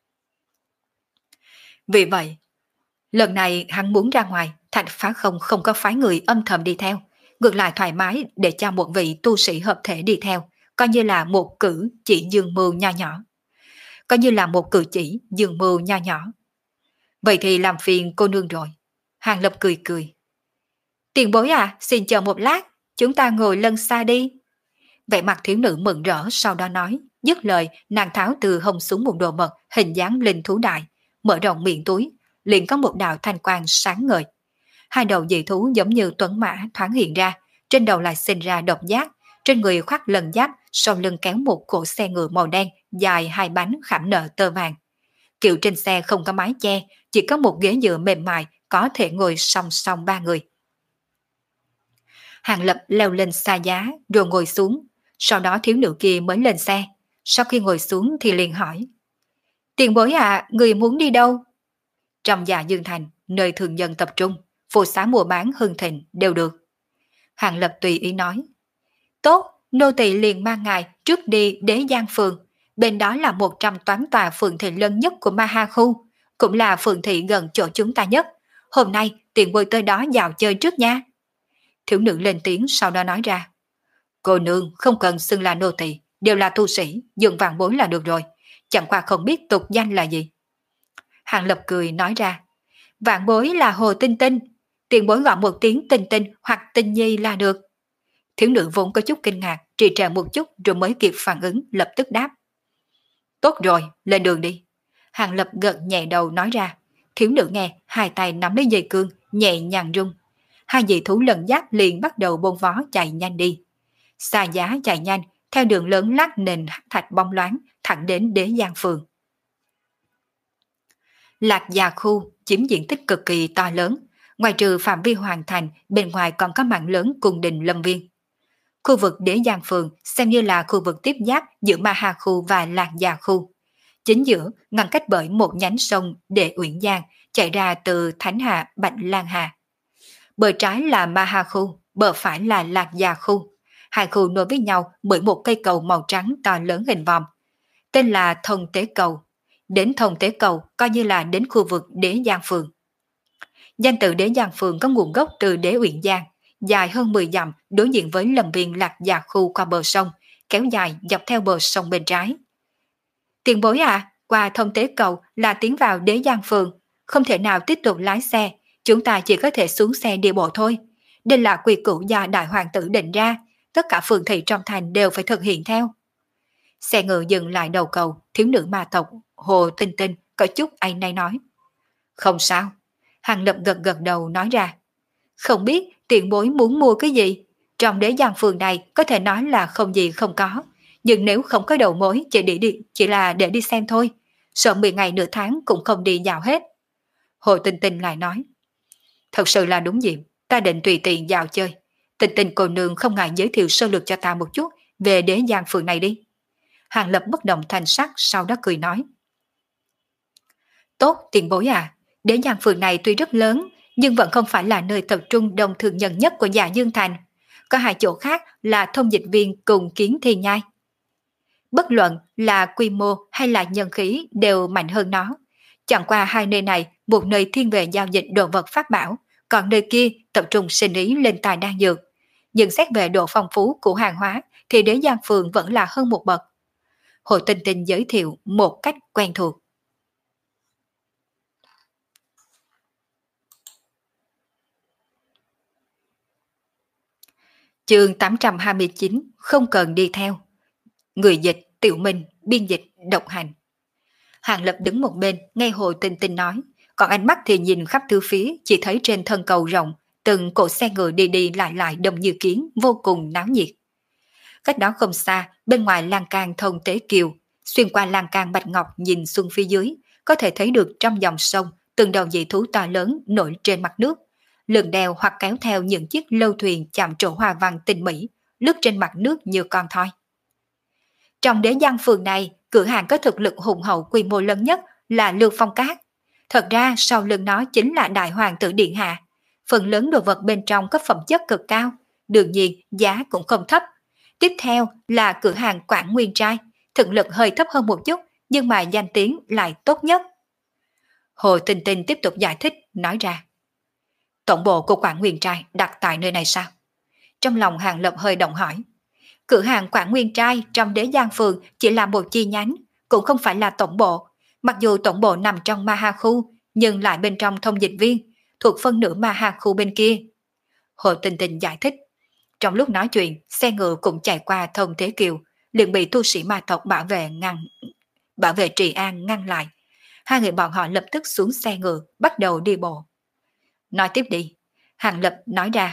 Vì vậy, lần này hắn muốn ra ngoài, Thạch Phá Không không có phái người âm thầm đi theo, ngược lại thoải mái để cho một vị tu sĩ hợp thể đi theo, coi như là một cử chỉ dương mưu nho nhỏ. Coi như là một cử chỉ dương mưu nho nhỏ. Vậy thì làm phiền cô nương rồi. Hàng Lập cười cười. Tiền bối à, xin chờ một lát, chúng ta ngồi lân xa đi. Vẻ mặt thiếu nữ mừng rỡ sau đó nói, dứt lời nàng tháo từ hông xuống một đồ mật hình dáng linh thú đại, mở rộng miệng túi, liền có một đạo thanh quang sáng ngời. Hai đầu dị thú giống như tuấn mã thoáng hiện ra, trên đầu lại sinh ra độc giác, trên người khoác lần giáp, sau lưng kéo một cỗ xe ngựa màu đen dài hai bánh khảm nợ tơ vàng. Kiệu trên xe không có mái che, chỉ có một ghế dựa mềm mại có thể ngồi song song ba người. Hàng Lập leo lên xa giá rồi ngồi xuống, sau đó thiếu nữ kia mới lên xe. Sau khi ngồi xuống thì liền hỏi. Tiền bối à, người muốn đi đâu? Trong Dạ Dương Thành, nơi thường dân tập trung, phù xá mua bán hưng thịnh đều được. Hàng Lập tùy ý nói. Tốt, nô tỳ liền mang ngài trước đi Đế Giang Phường. Bên đó là một trăm tám tòa phường thị lớn nhất của Ma Ha khu, cũng là phường thị gần chỗ chúng ta nhất. Hôm nay tiền bối tới đó dạo chơi trước nha. Thiếu nữ lên tiếng sau đó nói ra. Cô nương không cần xưng là nô tỳ, đều là tu sĩ, dùng vàng bối là được rồi. Chẳng qua không biết tục danh là gì. Hàng Lập cười nói ra. Vạn bối là Hồ Tinh Tinh, tiền bối gọi một tiếng Tinh Tinh hoặc Tinh Nhi là được. Thiếu nữ vốn có chút kinh ngạc, trì trệ một chút rồi mới kịp phản ứng, lập tức đáp. Tốt rồi, lên đường đi. Hàng Lập gật nhẹ đầu nói ra. Thiếu nữ nghe, hai tay nắm lấy dây cương, nhẹ nhàng rung. Hai dị thú lần giáp liền bắt đầu bôn vó chạy nhanh đi. Xa giá chạy nhanh, theo đường lớn lát nền thạch bóng loáng, thẳng đến Đế Giang Phường. Lạc Già khu chiếm diện tích cực kỳ to lớn, ngoài trừ phạm vi hoàn thành, bên ngoài còn có mạng lớn cung đình lâm viên. Khu vực Đế Giang Phường xem như là khu vực tiếp giáp giữa Ma Hà khu và Lạc Già khu. Chính giữa ngăn cách bởi một nhánh sông Đệ Uyển Giang chạy ra từ Thánh Hà Bạch Lan Hà. Bờ trái là Ma Hà khu, bờ phải là Lạc Già khu. Hai khu nối với nhau bởi một cây cầu màu trắng to lớn hình vòm, tên là Thông Tế Cầu. Đến Thông Tế Cầu coi như là đến khu vực Đế Giang Phường. Danh tự Đế Giang Phường có nguồn gốc từ Đế Uyển Giang, dài hơn mười dặm đối diện với lâm viên Lạc Già khu qua bờ sông, kéo dài dọc theo bờ sông bên trái. Tiền bối à, qua Thông Tế Cầu là tiến vào Đế Giang Phường, không thể nào tiếp tục lái xe, chúng ta chỉ có thể xuống xe đi bộ thôi. Đây là quy củ do Đại Hoàng tử định ra, tất cả phường thị trong thành đều phải thực hiện theo. Xe ngựa dừng lại đầu cầu, thiếu nữ ma tộc Hồ Tinh Tinh có chút áy náy nói. Không sao. Hàng Lập gật gật đầu nói ra. Không biết tiền bối muốn mua cái gì? Trong Đế Giang Phường này có thể nói là không gì không có, nhưng nếu không có đầu mối chỉ, đi, đi, chỉ là để đi xem thôi, sợ mười ngày nửa tháng cũng không đi dạo hết. Hồ Tinh Tinh lại nói. Thật sự là đúng dịp, ta định tùy tiện dạo chơi. Tinh Tinh cô nương không ngại giới thiệu sơ lược cho ta một chút về Đế Giang Phường này đi. Hàng Lập bất động thành sắc, sau đó cười nói. Tốt, tiền bối à, Đế Giang Phường này tuy rất lớn, nhưng vẫn không phải là nơi tập trung đông thường nhân nhất của Dạ Dương Thành. Có hai chỗ khác là thông dịch viên cùng Kiến Thi Nhai. Bất luận là quy mô hay là nhân khí đều mạnh hơn nó. Chẳng qua hai nơi này, một nơi thiên về giao dịch đồ vật pháp bảo, còn nơi kia tập trung sinh ý lên tài đan dược. Nhưng xét về độ phong phú của hàng hóa thì Đế Giang Phường vẫn là hơn một bậc. Hồ Tinh Tinh giới thiệu một cách quen thuộc. Chương tám trăm hai mươi chín, không cần đi theo. Người dịch, Tiểu Minh, biên dịch, độc hành. Hàng Lập đứng một bên, nghe Hồ Tinh Tinh nói, còn ánh mắt thì nhìn khắp tứ phía, chỉ thấy trên thân cầu rộng, từng cỗ xe ngựa đi đi lại lại đông như kiến, vô cùng náo nhiệt. Cách đó không xa, bên ngoài lan can Thông Tế Kiều, xuyên qua lan can bạch ngọc nhìn xuống phía dưới, có thể thấy được trong dòng sông, từng đầu dị thú to lớn nổi trên mặt nước, lượn đèo hoặc kéo theo những chiếc lâu thuyền chạm trổ hoa văn tinh mỹ, lướt trên mặt nước như con thoi. Trong Đế Giang Phường này, cửa hàng có thực lực hùng hậu quy mô lớn nhất là Lương Phong Cát. Thật ra sau lưng nó chính là Đại Hoàng tử Điện Hạ. Phần lớn đồ vật bên trong có phẩm chất cực cao, đương nhiên giá cũng không thấp. Tiếp theo là cửa hàng Quảng Nguyên Trai, thực lực hơi thấp hơn một chút, nhưng mà danh tiếng lại tốt nhất. Hồ Tinh Tinh tiếp tục giải thích, nói ra. Tổng bộ của Quảng Nguyên Trai đặt tại nơi này sao? Trong lòng Hàng Lập hơi động hỏi. Cửa hàng Quảng Nguyên Trai trong Đế Giang Phường chỉ là một chi nhánh, cũng không phải là tổng bộ. Mặc dù tổng bộ nằm trong Ma Ha khu, nhưng lại bên trong thông dịch viên, thuộc phân nửa Ma Ha khu bên kia. Hồ Tinh Tinh giải thích. Trong lúc nói chuyện, xe ngựa cũng chạy qua Thông Thế Kiều, liền bị tu sĩ ma tộc bảo vệ ngăn, bảo vệ Trì An ngăn lại. Hai người bọn họ lập tức xuống xe ngựa, bắt đầu đi bộ. Nói tiếp đi, Hàng Lập nói ra.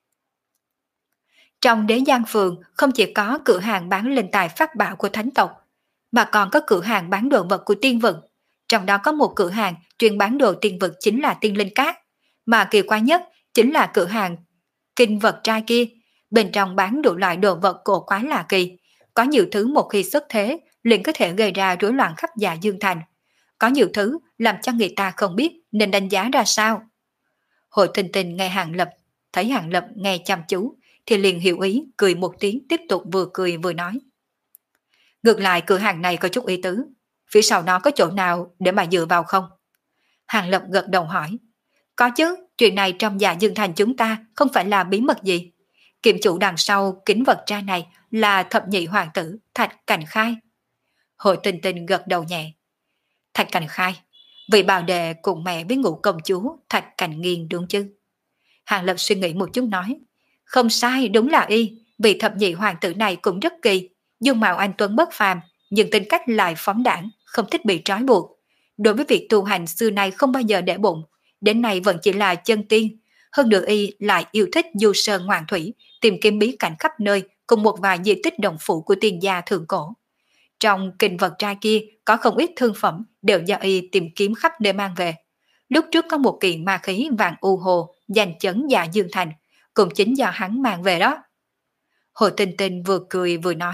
Trong Đế Giang Phường không chỉ có cửa hàng bán linh tài pháp bảo của thánh tộc, mà còn có cửa hàng bán đồ vật của tiên vực. Trong đó có một cửa hàng chuyên bán đồ tiên vực chính là tiên linh cát, mà kỳ quái nhất chính là cửa hàng kinh vật trai kia. Bên trong bán đủ loại đồ vật cổ quái lạ kỳ, có nhiều thứ một khi xuất thế liền có thể gây ra rối loạn khắp Dạ Dương Thành. Có nhiều thứ làm cho người ta không biết nên đánh giá ra sao. Hội Tinh Tinh nghe Hàng Lập, thấy Hàng Lập nghe chăm chú, thì liền hiểu ý, cười một tiếng tiếp tục vừa cười vừa nói. Ngược lại cửa hàng này có chút ý tứ, phía sau nó có chỗ nào để mà dựa vào không? Hàng Lập gật đầu hỏi. Có chứ, chuyện này trong Dạ Dương Thành chúng ta không phải là bí mật gì. Kiệm chủ đằng sau kính vật trai này là thập nhị hoàng tử Thạch Cảnh Khai. Hội Tinh Tinh gật đầu nhẹ. Thạch Cảnh Khai, vị bào đệ cùng mẹ với ngũ công chúa Thạch Cảnh Nghiên đúng chứ? Hàng Lập suy nghĩ một chút nói. Không sai, đúng là y, vị thập nhị hoàng tử này cũng rất kỳ. Dương mạo anh tuấn bất phàm, nhưng tính cách lại phóng đảng, không thích bị trói buộc. Đối với việc tu hành xưa nay không bao giờ để bụng, đến nay vẫn chỉ là chân tiên. Hơn nữa y lại yêu thích du sơn ngoạn thủy, tìm kiếm bí cảnh khắp nơi cùng một vài di tích đồng phụ của tiên gia thượng cổ. Trong kinh vật trai kia có không ít thương phẩm đều do y tìm kiếm khắp nơi mang về. Lúc trước có một kiện ma khí vàng u hồ giành chấn Dạ Dương Thành, cũng chính do hắn mang về đó. Hồ Tinh Tinh vừa cười vừa nói.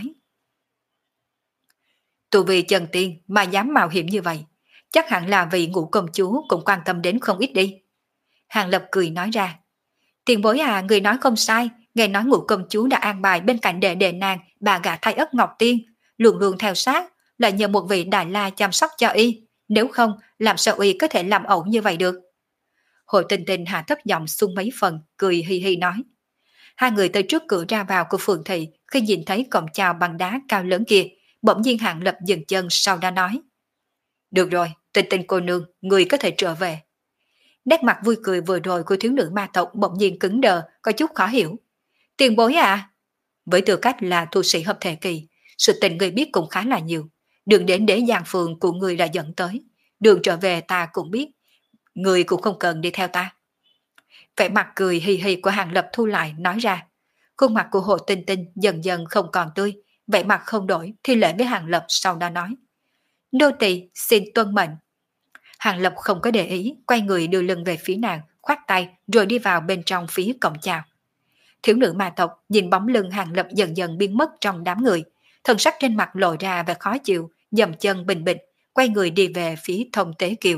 Tu vì chân tiên mà dám mạo hiểm như vậy, chắc hẳn là vị ngũ công chúa cũng quan tâm đến không ít đi. Hàng Lập cười nói ra. Tiền bối à, người nói không sai, nghe nói ngũ công chúa đã an bài bên cạnh đệ đệ nàng bà gả thay ất ngọc tiên, luôn luôn theo sát, là nhờ một vị đại la chăm sóc cho y, nếu không làm sao y có thể làm ẩu như vậy được. Hồ Tinh Tinh hạ thấp giọng xuống mấy phần, cười hi hi nói. Hai người tới trước cửa ra vào của phường thị, khi nhìn thấy cổng chào bằng đá cao lớn kia, bỗng nhiên Hàng Lập dừng chân sau đó nói. Được rồi, Tinh Tinh cô nương, người có thể trở về. Nét mặt vui cười vừa rồi của thiếu nữ ma tộc bỗng nhiên cứng đờ, có chút khó hiểu. Tiền bối à? Với tư cách là tu sĩ hợp thể kỳ, sự tình người biết cũng khá là nhiều. Đường đến đế giang phường của người đã dẫn tới. Đường trở về ta cũng biết. Người cũng không cần đi theo ta. Vẻ mặt cười hì hì của Hàng Lập thu lại nói ra. Khuôn mặt của Hồ Tinh Tinh dần dần không còn tươi. Vẻ mặt không đổi thì lễ với Hàng Lập sau đó nói. Nô tỳ xin tuân mệnh. Hàng Lập không có để ý, quay người đưa lưng về phía nàng, khoát tay rồi đi vào bên trong phía cổng chào. Thiếu nữ ma tộc nhìn bóng lưng Hàng Lập dần dần biến mất trong đám người, thần sắc trên mặt lộ ra vẻ khó chịu, dầm chân bình bình, quay người đi về phía Thông Tế Kiều.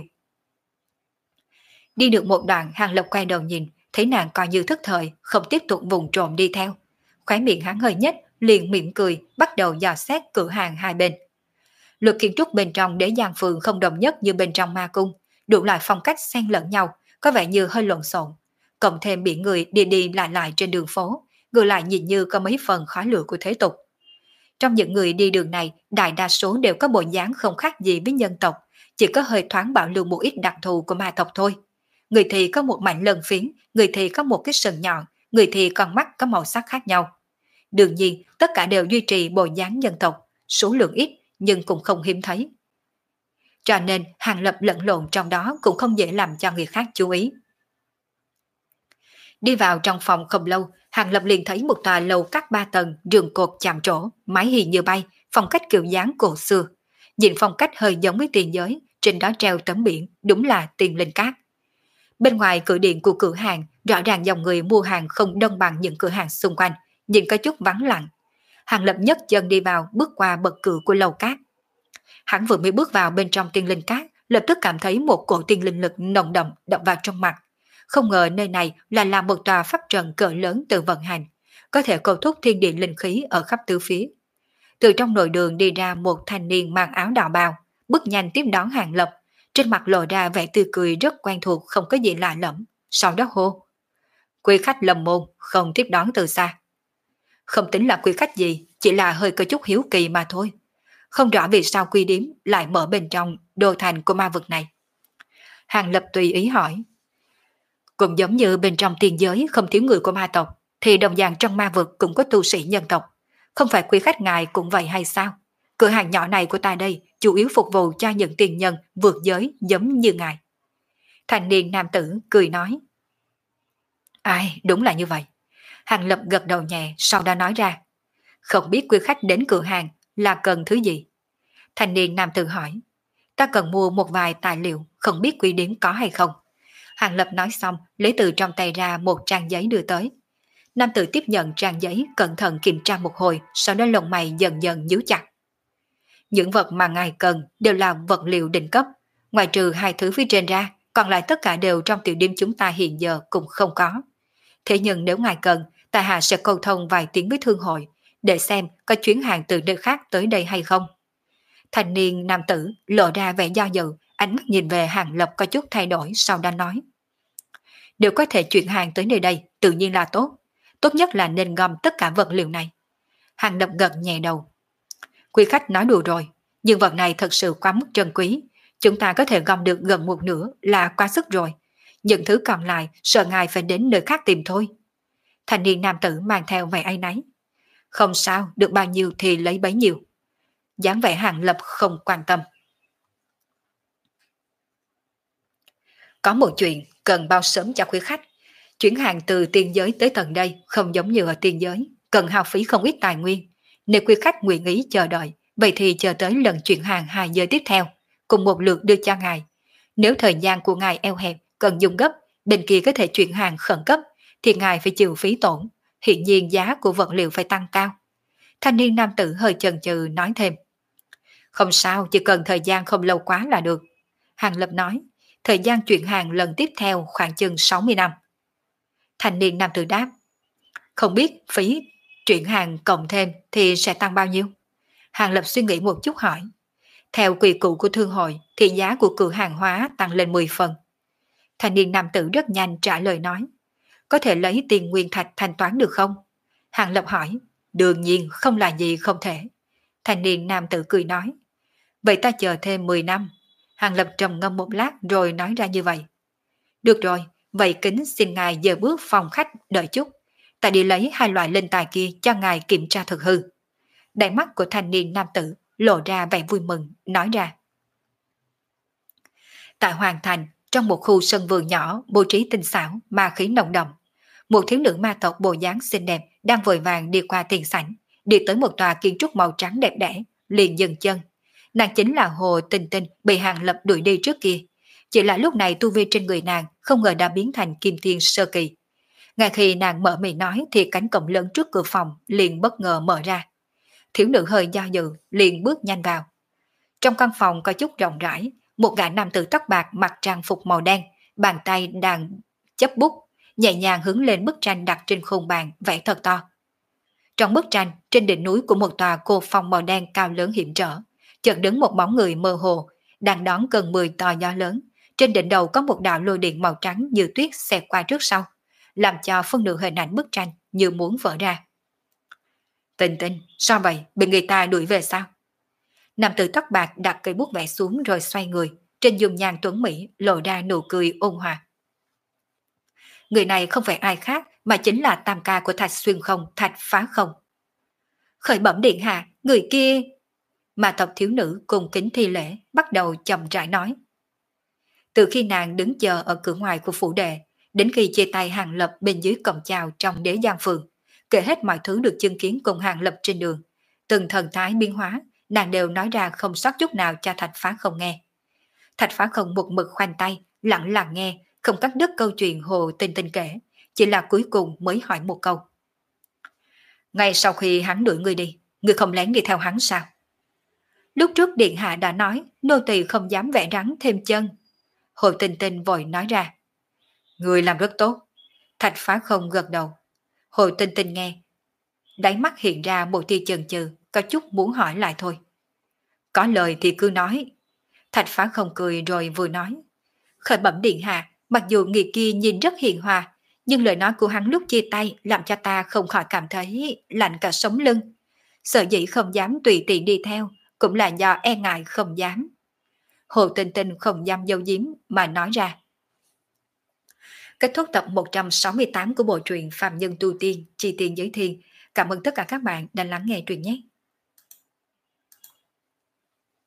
Đi được một đoạn, Hàng Lập quay đầu nhìn, thấy nàng coi như thức thời, không tiếp tục vùng trộm đi theo. Khóe miệng hắn hơi nhếch, liền mỉm cười, bắt đầu dò xét cửa hàng hai bên. Luật kiến trúc bên trong đế giang phường không đồng nhất như bên trong ma cung, đủ loại phong cách xen lẫn nhau, có vẻ như hơi lộn xộn. Cộng thêm biển người đi đi lại lại trên đường phố, ngược lại nhìn như có mấy phần khói lửa của thế tục. Trong những người đi đường này, đại đa số đều có bộ dáng không khác gì với nhân tộc, chỉ có hơi thoáng bảo lưu một ít đặc thù của ma tộc thôi. Người thì có một mảnh lân phiến, người thì có một cái sừng nhọn, người thì con mắt có màu sắc khác nhau. Đương nhiên, tất cả đều duy trì bộ dáng nhân tộc, số lượng ít nhưng cũng không hiếm thấy. Cho nên Hàng Lập lẫn lộn trong đó cũng không dễ làm cho người khác chú ý. Đi vào trong phòng không lâu, Hàng Lập liền thấy một tòa lầu các ba tầng, giường cột chạm trổ, mái hiền như bay, phong cách kiểu dáng cổ xưa. Nhìn phong cách hơi giống với tiền giới, trên đó treo tấm biển, đúng là tiền linh cát. Bên ngoài cửa điện của cửa hàng, rõ ràng dòng người mua hàng không đông bằng những cửa hàng xung quanh, nhìn có chút vắng lặng. Hàng Lập nhấc chân đi vào, bước qua bậc cửa của lầu cát. Hắn vừa mới bước vào bên trong tiên linh cát, lập tức cảm thấy một cổ tiên linh lực nồng đậm đập vào trong mặt. Không ngờ nơi này là làm một tòa pháp trận cỡ lớn tự vận hành, có thể cầu thúc thiên địa linh khí ở khắp tứ phía. Từ trong nội đường đi ra một thanh niên mang áo đạo bào, bước nhanh tiếp đón Hàng Lập, trên mặt lộ ra vẻ tươi cười rất quen thuộc, không có gì lạ lẫm. Sau đó hô: Quý khách Lâm môn, không tiếp đón từ xa. Không tính là quý khách gì, chỉ là hơi có chút hiếu kỳ mà thôi. Không rõ vì sao quy điếm lại mở bên trong đô thành của ma vực này. Hàng Lập tùy ý hỏi. Cũng giống như bên trong tiên giới không thiếu người của ma tộc, thì đồng dạng trong ma vực cũng có tu sĩ nhân tộc. Không phải quý khách ngài cũng vậy hay sao? Cửa hàng nhỏ này của ta đây chủ yếu phục vụ cho những tiền nhân vượt giới giống như ngài. Thanh niên nam tử cười nói. Ai, đúng là như vậy. Hàng Lập gật đầu nhẹ, sau đó nói ra. Không biết quý khách đến cửa hàng là cần thứ gì? Thanh niên nam tử hỏi. Ta cần mua một vài tài liệu, không biết quý điếm có hay không. Hàng Lập nói xong, lấy từ trong tay ra một trang giấy đưa tới. Nam tử tiếp nhận trang giấy, cẩn thận kiểm tra một hồi, sau đó lông mày dần dần nhíu chặt. Những vật mà ngài cần đều là vật liệu đỉnh cấp, ngoài trừ hai thứ phía trên ra, còn lại tất cả đều trong tiểu điểm chúng ta hiện giờ cũng không có. Thế nhưng nếu ngài cần, tại hạ sẽ cầu thông vài tiếng với thương hội, để xem có chuyến hàng từ nơi khác tới đây hay không. Thanh niên nam tử lộ ra vẻ do dự, ánh mắt nhìn về Hàng Lập có chút thay đổi, sau đó nói. Nếu có thể chuyển hàng tới nơi đây, tự nhiên là tốt. Tốt nhất là nên gom tất cả vật liệu này. Hàng Lập gật nhẹ đầu. Quý khách nói đùa rồi, nhưng vật này thật sự quá mức trân quý. Chúng ta có thể gom được gần một nửa là quá sức rồi. Những thứ còn lại sợ ngài phải đến nơi khác tìm thôi. Thanh niên nam tử mang theo vẻ áy náy. Không sao, được bao nhiêu thì lấy bấy nhiêu. Dáng vẻ Hàng Lập không quan tâm. Có một chuyện cần bao sớm cho quý khách. Chuyển hàng từ tiên giới tới tận đây không giống như ở tiên giới, cần hao phí không ít tài nguyên. Nếu quý khách nguyện ý chờ đợi, vậy thì chờ tới lần chuyển hàng hai giới tiếp theo, cùng một lượt đưa cho ngài. Nếu thời gian của ngài eo hẹp, cần dùng gấp, bên kia có thể chuyển hàng khẩn cấp, thì ngài phải chịu phí tổn. Hiện nhiên giá của vật liệu phải tăng cao. Thanh niên nam tử hơi chần chừ nói thêm. Không sao, chỉ cần thời gian không lâu quá là được. Hàng Lập nói, thời gian chuyển hàng lần tiếp theo khoảng chừng sáu mươi năm. Thanh niên nam tử đáp, không biết phí chuyển hàng cộng thêm thì sẽ tăng bao nhiêu? Hàng Lập suy nghĩ một chút hỏi. Theo quy củ của thương hội thì giá của cửa hàng hóa tăng lên mười phần. Thanh niên nam tử rất nhanh trả lời nói, có thể lấy tiền nguyên thạch thanh toán được không? Hàng Lập hỏi, đương nhiên không là gì không thể. Thanh niên nam tử cười nói, vậy ta chờ thêm mười năm. Hàng Lập trầm ngâm một lát rồi nói ra như vậy. Được rồi, vậy kính xin ngài giờ bước phòng khách đợi chút. Ta đi lấy hai loại linh tài kia cho ngài kiểm tra thực hư. Đáy mắt của thanh niên nam tử lộ ra vẻ vui mừng, nói ra. Tại Hoàng Thành, trong một khu sân vườn nhỏ bố trí tinh xảo, ma khí nồng đậm, một thiếu nữ ma tộc bộ dáng xinh đẹp đang vội vàng đi qua tiền sảnh, đi tới một tòa kiến trúc màu trắng đẹp đẽ, liền dừng chân. Nàng chính là Hồ Tinh Tinh bị Hàng Lập đuổi đi trước kia. Chỉ là lúc này tu vi trên người nàng không ngờ đã biến thành kim thiên sơ kỳ. Ngay khi nàng mở miệng nói thì cánh cổng lớn trước cửa phòng liền bất ngờ mở ra. Thiếu nữ hơi do dự liền bước nhanh vào. Trong căn phòng có chút rộng rãi, một gã nam tử tóc bạc mặc trang phục màu đen, bàn tay đang chấp bút, nhẹ nhàng hướng lên bức tranh đặt trên khung bàn vẽ thật to. Trong bức tranh, trên đỉnh núi của một tòa cô phong màu đen cao lớn hiểm trở, chợt đứng một bóng người mơ hồ, đang đón cơn mưa to gió lớn. Trên đỉnh đầu có một đạo lôi điện màu trắng như tuyết xẹt qua trước sau, làm cho phân nửa hình ảnh bức tranh như muốn vỡ ra. Tinh Tinh, sao vậy? Bị người ta đuổi về sao? Nam tử tóc bạc đặt cây bút vẽ xuống rồi xoay người, trên dung nhan tuấn mỹ lộ ra nụ cười ôn hòa. Người này không phải ai khác mà chính là tam ca của Thạch Xuyên Không, Thạch Phá Không. Khởi bẩm điện hạ, người kia... Mà tộc thiếu nữ cùng kính thi lễ bắt đầu chậm rãi nói. Từ khi nàng đứng chờ ở cửa ngoài của phủ đệ, đến khi chia tay Hàng Lập bên dưới cổng chào trong Đế Giang Phường, kể hết mọi thứ được chứng kiến cùng Hàng Lập trên đường, từng thần thái biến hóa, nàng đều nói ra không sót chút nào cho Thạch Phá Không nghe. Thạch Phá Không một mực khoanh tay, lặng lặng nghe, không cắt đứt câu chuyện Hồ Tinh Tinh kể, chỉ là cuối cùng mới hỏi một câu. Ngay sau khi hắn đuổi ngươi đi, ngươi không lén đi theo hắn sao? Lúc trước điện hạ đã nói, nô tỳ không dám vẽ rắn thêm chân. Hồ Tinh Tinh vội nói ra. Ngươi làm rất tốt. Thạch Phá Không gật đầu. Hồ Tinh Tinh nghe, đáy mắt hiện ra một tia chần chừ, có chút muốn hỏi lại thôi. Có lời thì cứ nói. Thạch Phá Không cười rồi vừa nói. Khởi bẩm điện hạ, mặc dù người kia nhìn rất hiền hòa, nhưng lời nói của hắn lúc chia tay làm cho ta không khỏi cảm thấy lạnh cả sống lưng. Sợ dĩ không dám tùy tiện đi theo, cũng là do e ngại không dám. Hồ Tinh Tinh không dám giấu giếm mà nói ra. Kết thúc tập một trăm sáu mươi tám của bộ truyện Phàm Nhân Tu Tiên, Chi Tiên Giới Thiên. Cảm ơn tất cả các bạn đã lắng nghe truyện nhé.